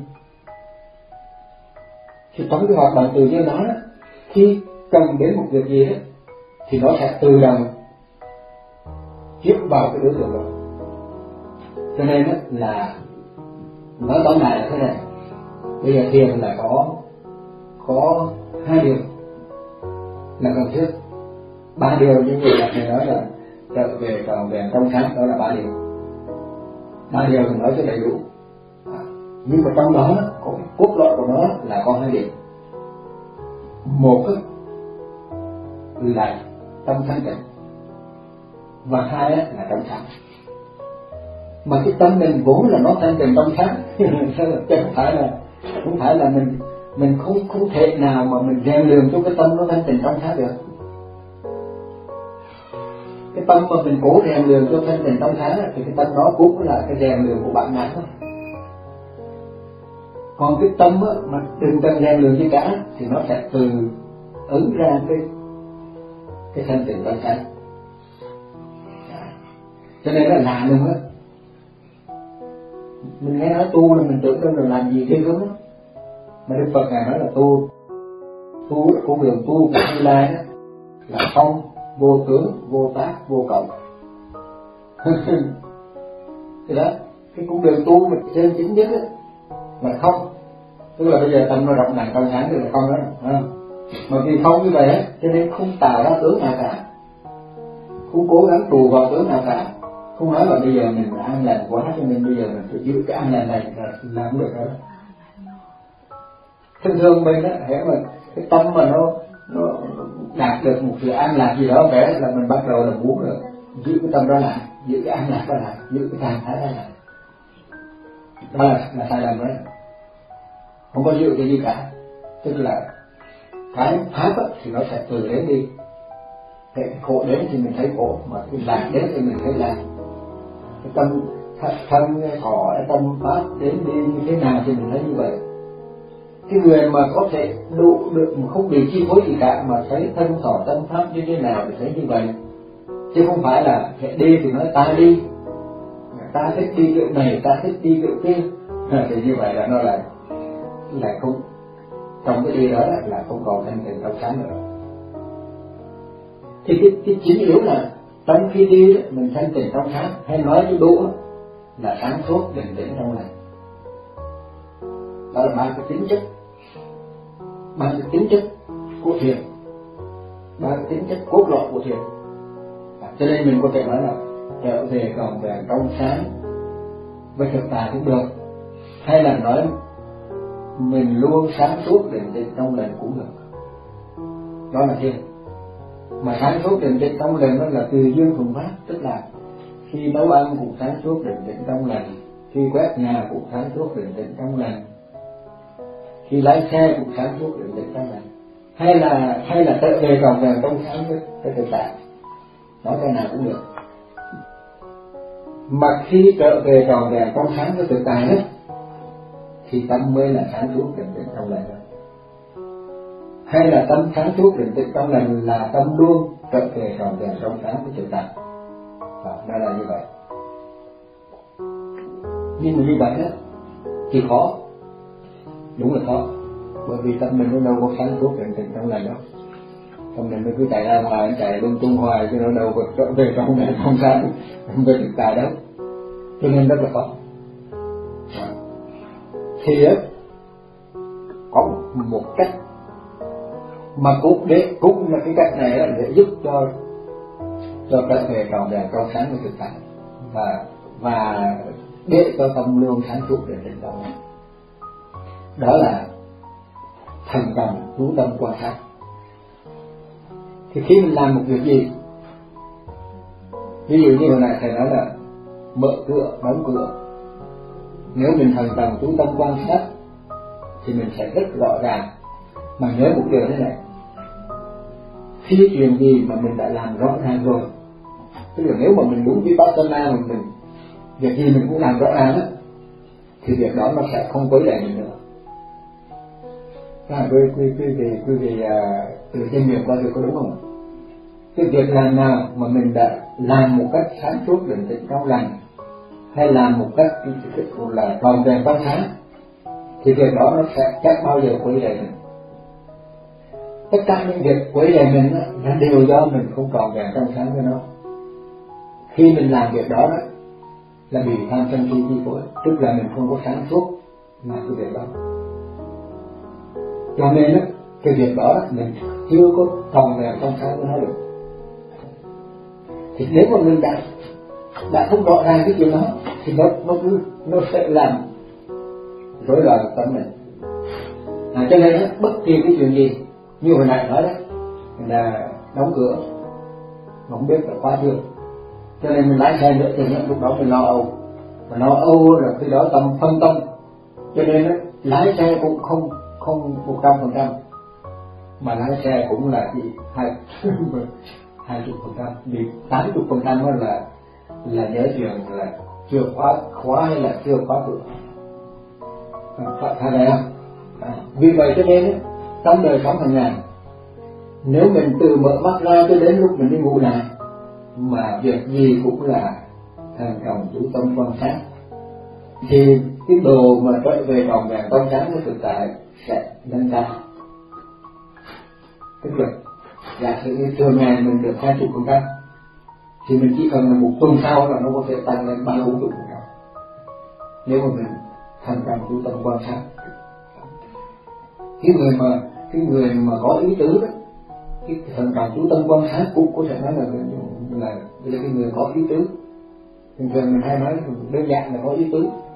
A: Thì trong cái hoạt động tự nhiên đó, khi cần đến một việc gì đó, thì nó sẽ tự động chiếu vào cái đối tượng đó. Cho nên là nói tóm lại là thế này. Bây giờ thiền là có có hai điều là cần thiết, ba điều như người là thầy nói là trở về tròn vẹn trong sáng, đó là ba điều. Ba điều thì nói cho đầy đủ, à, nhưng mà trong đó có cái cốt lõi của nó là có hai điểm. Một là tâm thanh tịnh, và hai là trong sáng. Mà cái tâm mình vốn là nó thanh tịnh trong sáng, chứ không phải là không phải là mình mình không không thể nào mà mình rèn luyện cho cái tâm nó thanh tịnh trong sáng được. Cái tâm mà mình cố rèn luyện cho thanh tịnh trong sáng thì cái tâm đó cũng là cái rèn luyện của bạn ngã thôi. Còn cái tâm á, mà đừng cần rèn luyện gì cả thì nó sẽ tự ứng ra cái cái thanh tịnh trong sáng. Cho nên là lạ luôn á, mình nghe nói tu là mình tưởng đâu là làm gì ghê gớm á, mà Đức Phật ngài nói là tu tu con đường tu của Như Lai đó là không vô tướng, vô tác, vô cộng. Thì đó, cái con đường tu mình trên chính nhất á là không, tức là bây giờ tâm nó rộng nặng trong sáng thì là không đó, không? Mà vì không như vậy á, cho nên không tạo ra tướng nào cả, không cố gắng trụ vào tướng nào cả. Không nói là bây giờ mình an lành quá cho nên bây giờ mình phải giữ cái an lành này là làm không được đâu. Thường thường mình á, hễ mà cái tâm mà nó nó đạt được một sự an lạc gì đó vẻ là mình bắt đầu là muốn là giữ cái tâm đó lại, giữ cái an lạc đó lại, giữ cái trạng thái đó lại. Đó là, là sai lầm đấy, không có giữ cái gì cả. Tức là cái pháp á, thì nó sẽ từ đến đi, cái khổ đến thì mình thấy khổ, mà cái lạc đến thì mình thấy lạc. Cái tâm thân khổ, cái tâm pháp đến đi như thế nào thì mình thấy như vậy. Cái người mà có thể đủ được mà không bị chi phối gì cả mà thấy thân thọ tâm pháp như thế nào thì thấy như vậy, chứ không phải là hệ đi thì nói ta đi, ta thích đi kiểu này, ta thích đi kiểu kia, thì như vậy là nó là là không, trong cái đi đó là không còn thanh tịnh trong sáng nữa. Thì cái, cái chính yếu là Trong khi đi đó, mình thanh tịnh trong sáng, hay nói cái đũa là sáng suốt định tĩnh trong lành. Đó là ba cái tính chất, ba cái tính chất của thiền, ba cái tính chất cốt lõi của thiền. À, cho nên mình có thể nói là trở về còn về trong sáng với thực tại cũng được, hay là nói mình luôn sáng suốt định tĩnh trong lành cũng được. Đó là thiền. Mà sáng suốt định tĩnh trong lành đó là từ dương thuần phát, tức là khi nấu ăn cũng sáng suốt định tĩnh trong lành, khi quét nhà cũng sáng suốt định tĩnh trong lành, khi lái xe cũng sáng suốt định tĩnh trong lành, hay là hay là trở về còn về trong sáng với cái thực tại, nói cái nào cũng được. Mà khi trở về tròn vẹn trong sáng với thực tại đó, thì tâm mới là sáng suốt định tĩnh trong lành. Hay là tâm sáng suốt định tĩnh trong lành là tâm luôn trở về tròn vẹn trong sáng với thực tại. Đó, đó là như vậy. Nhưng mà như vậy đó thì khó, đúng là khó, bởi vì tâm mình nó đâu có sáng suốt định tĩnh trong lành đâu. Tâm mình nó cứ chạy ra ngoài, chạy lung tung hoài, chứ nó đâu có trở về trong lành trong sáng về thực tại đâu. Cho nên rất là khó. Thì á, có một cách mà cũng để cũng là cái cách này là để giúp cho cho trở về tròn vẹn trong sáng với thực tại, và và để cho tâm luôn sáng suốt để định tâm. Đó là thành tâm chú tâm quan sát. Thì khi mình làm một việc gì, ví dụ như hồi nãy thầy nói là mở cửa, đóng cửa, nếu mình thành tâm chú tâm quan sát thì mình sẽ rất rõ ràng. Mà nhớ một điều thế này, khi chuyện gì mà mình đã làm rõ ràng rồi, tức là nếu mà mình đúng vipassana mà mình việc gì mình cũng làm rõ ràng á, thì việc đó nó sẽ không quấy rầy mình nữa. À, quý quý quý vị quý vị à, từ trên miệng qua được có đúng không? Cái việc làm nào mà mình đã làm một cách sáng suốt định tĩnh trong lành, hay làm một cách là tròn vẹn trong sáng, thì việc đó nó sẽ chắc bao giờ quấy rầy mình. Tất cả những việc quấy rầy mình đó, là đều do mình không tròn vẹn trong sáng với nó. Khi mình làm việc đó, đó là bị tham sân si chi phối, tức là mình không có sáng suốt là cái việc đó. Cho nên đó, cái việc đó, đó mình chưa có tròn vẹn trong sáng với nó được. Thì nếu mà mình đã đã không rõ ràng cái chuyện đó, thì nó nó cứ nó sẽ làm rối loạn tâm mình. À, cho nên đó, bất kỳ cái chuyện gì như hồi nãy nói đó là đóng cửa, không biết là khóa chưa, cho nên mình lái xe nữa thì lúc đó mình lo âu, mà lo âu là khi đó tâm phân tâm, cho nên đó, lái xe cũng không không một trăm phần trăm, mà lái xe cũng là gì hai hai chục phần trăm, vì tám chục phần trăm đó là là nhớ chuyện là chưa khóa khóa hay là chưa khóa cửa, phải thay này không? À, vì vậy cho nên đó, trong đời sống hàng ngày, nếu mình từ mở mắt ra cho đến lúc mình đi ngủ lại mà việc gì cũng là thành trọng chú tâm quan sát, thì cái đồ mà trở về tròn vẹn trong sáng với thực tại sẽ nâng cao. Tức là giả sử như thường ngày mình được hai chục phần trăm, thì mình chỉ cần là một tuần sau là nó có thể tăng lên ba bốn chục phần trăm, nếu mà mình thành trọng chú tâm quan sát. Cái người mà cái người mà có ý tứ đó, cái thần trọng chú tâm quan sát cũng có thể nói là là, là cái người có ý tứ. Thường thường mình hay nói đơn giản là có ý tứ,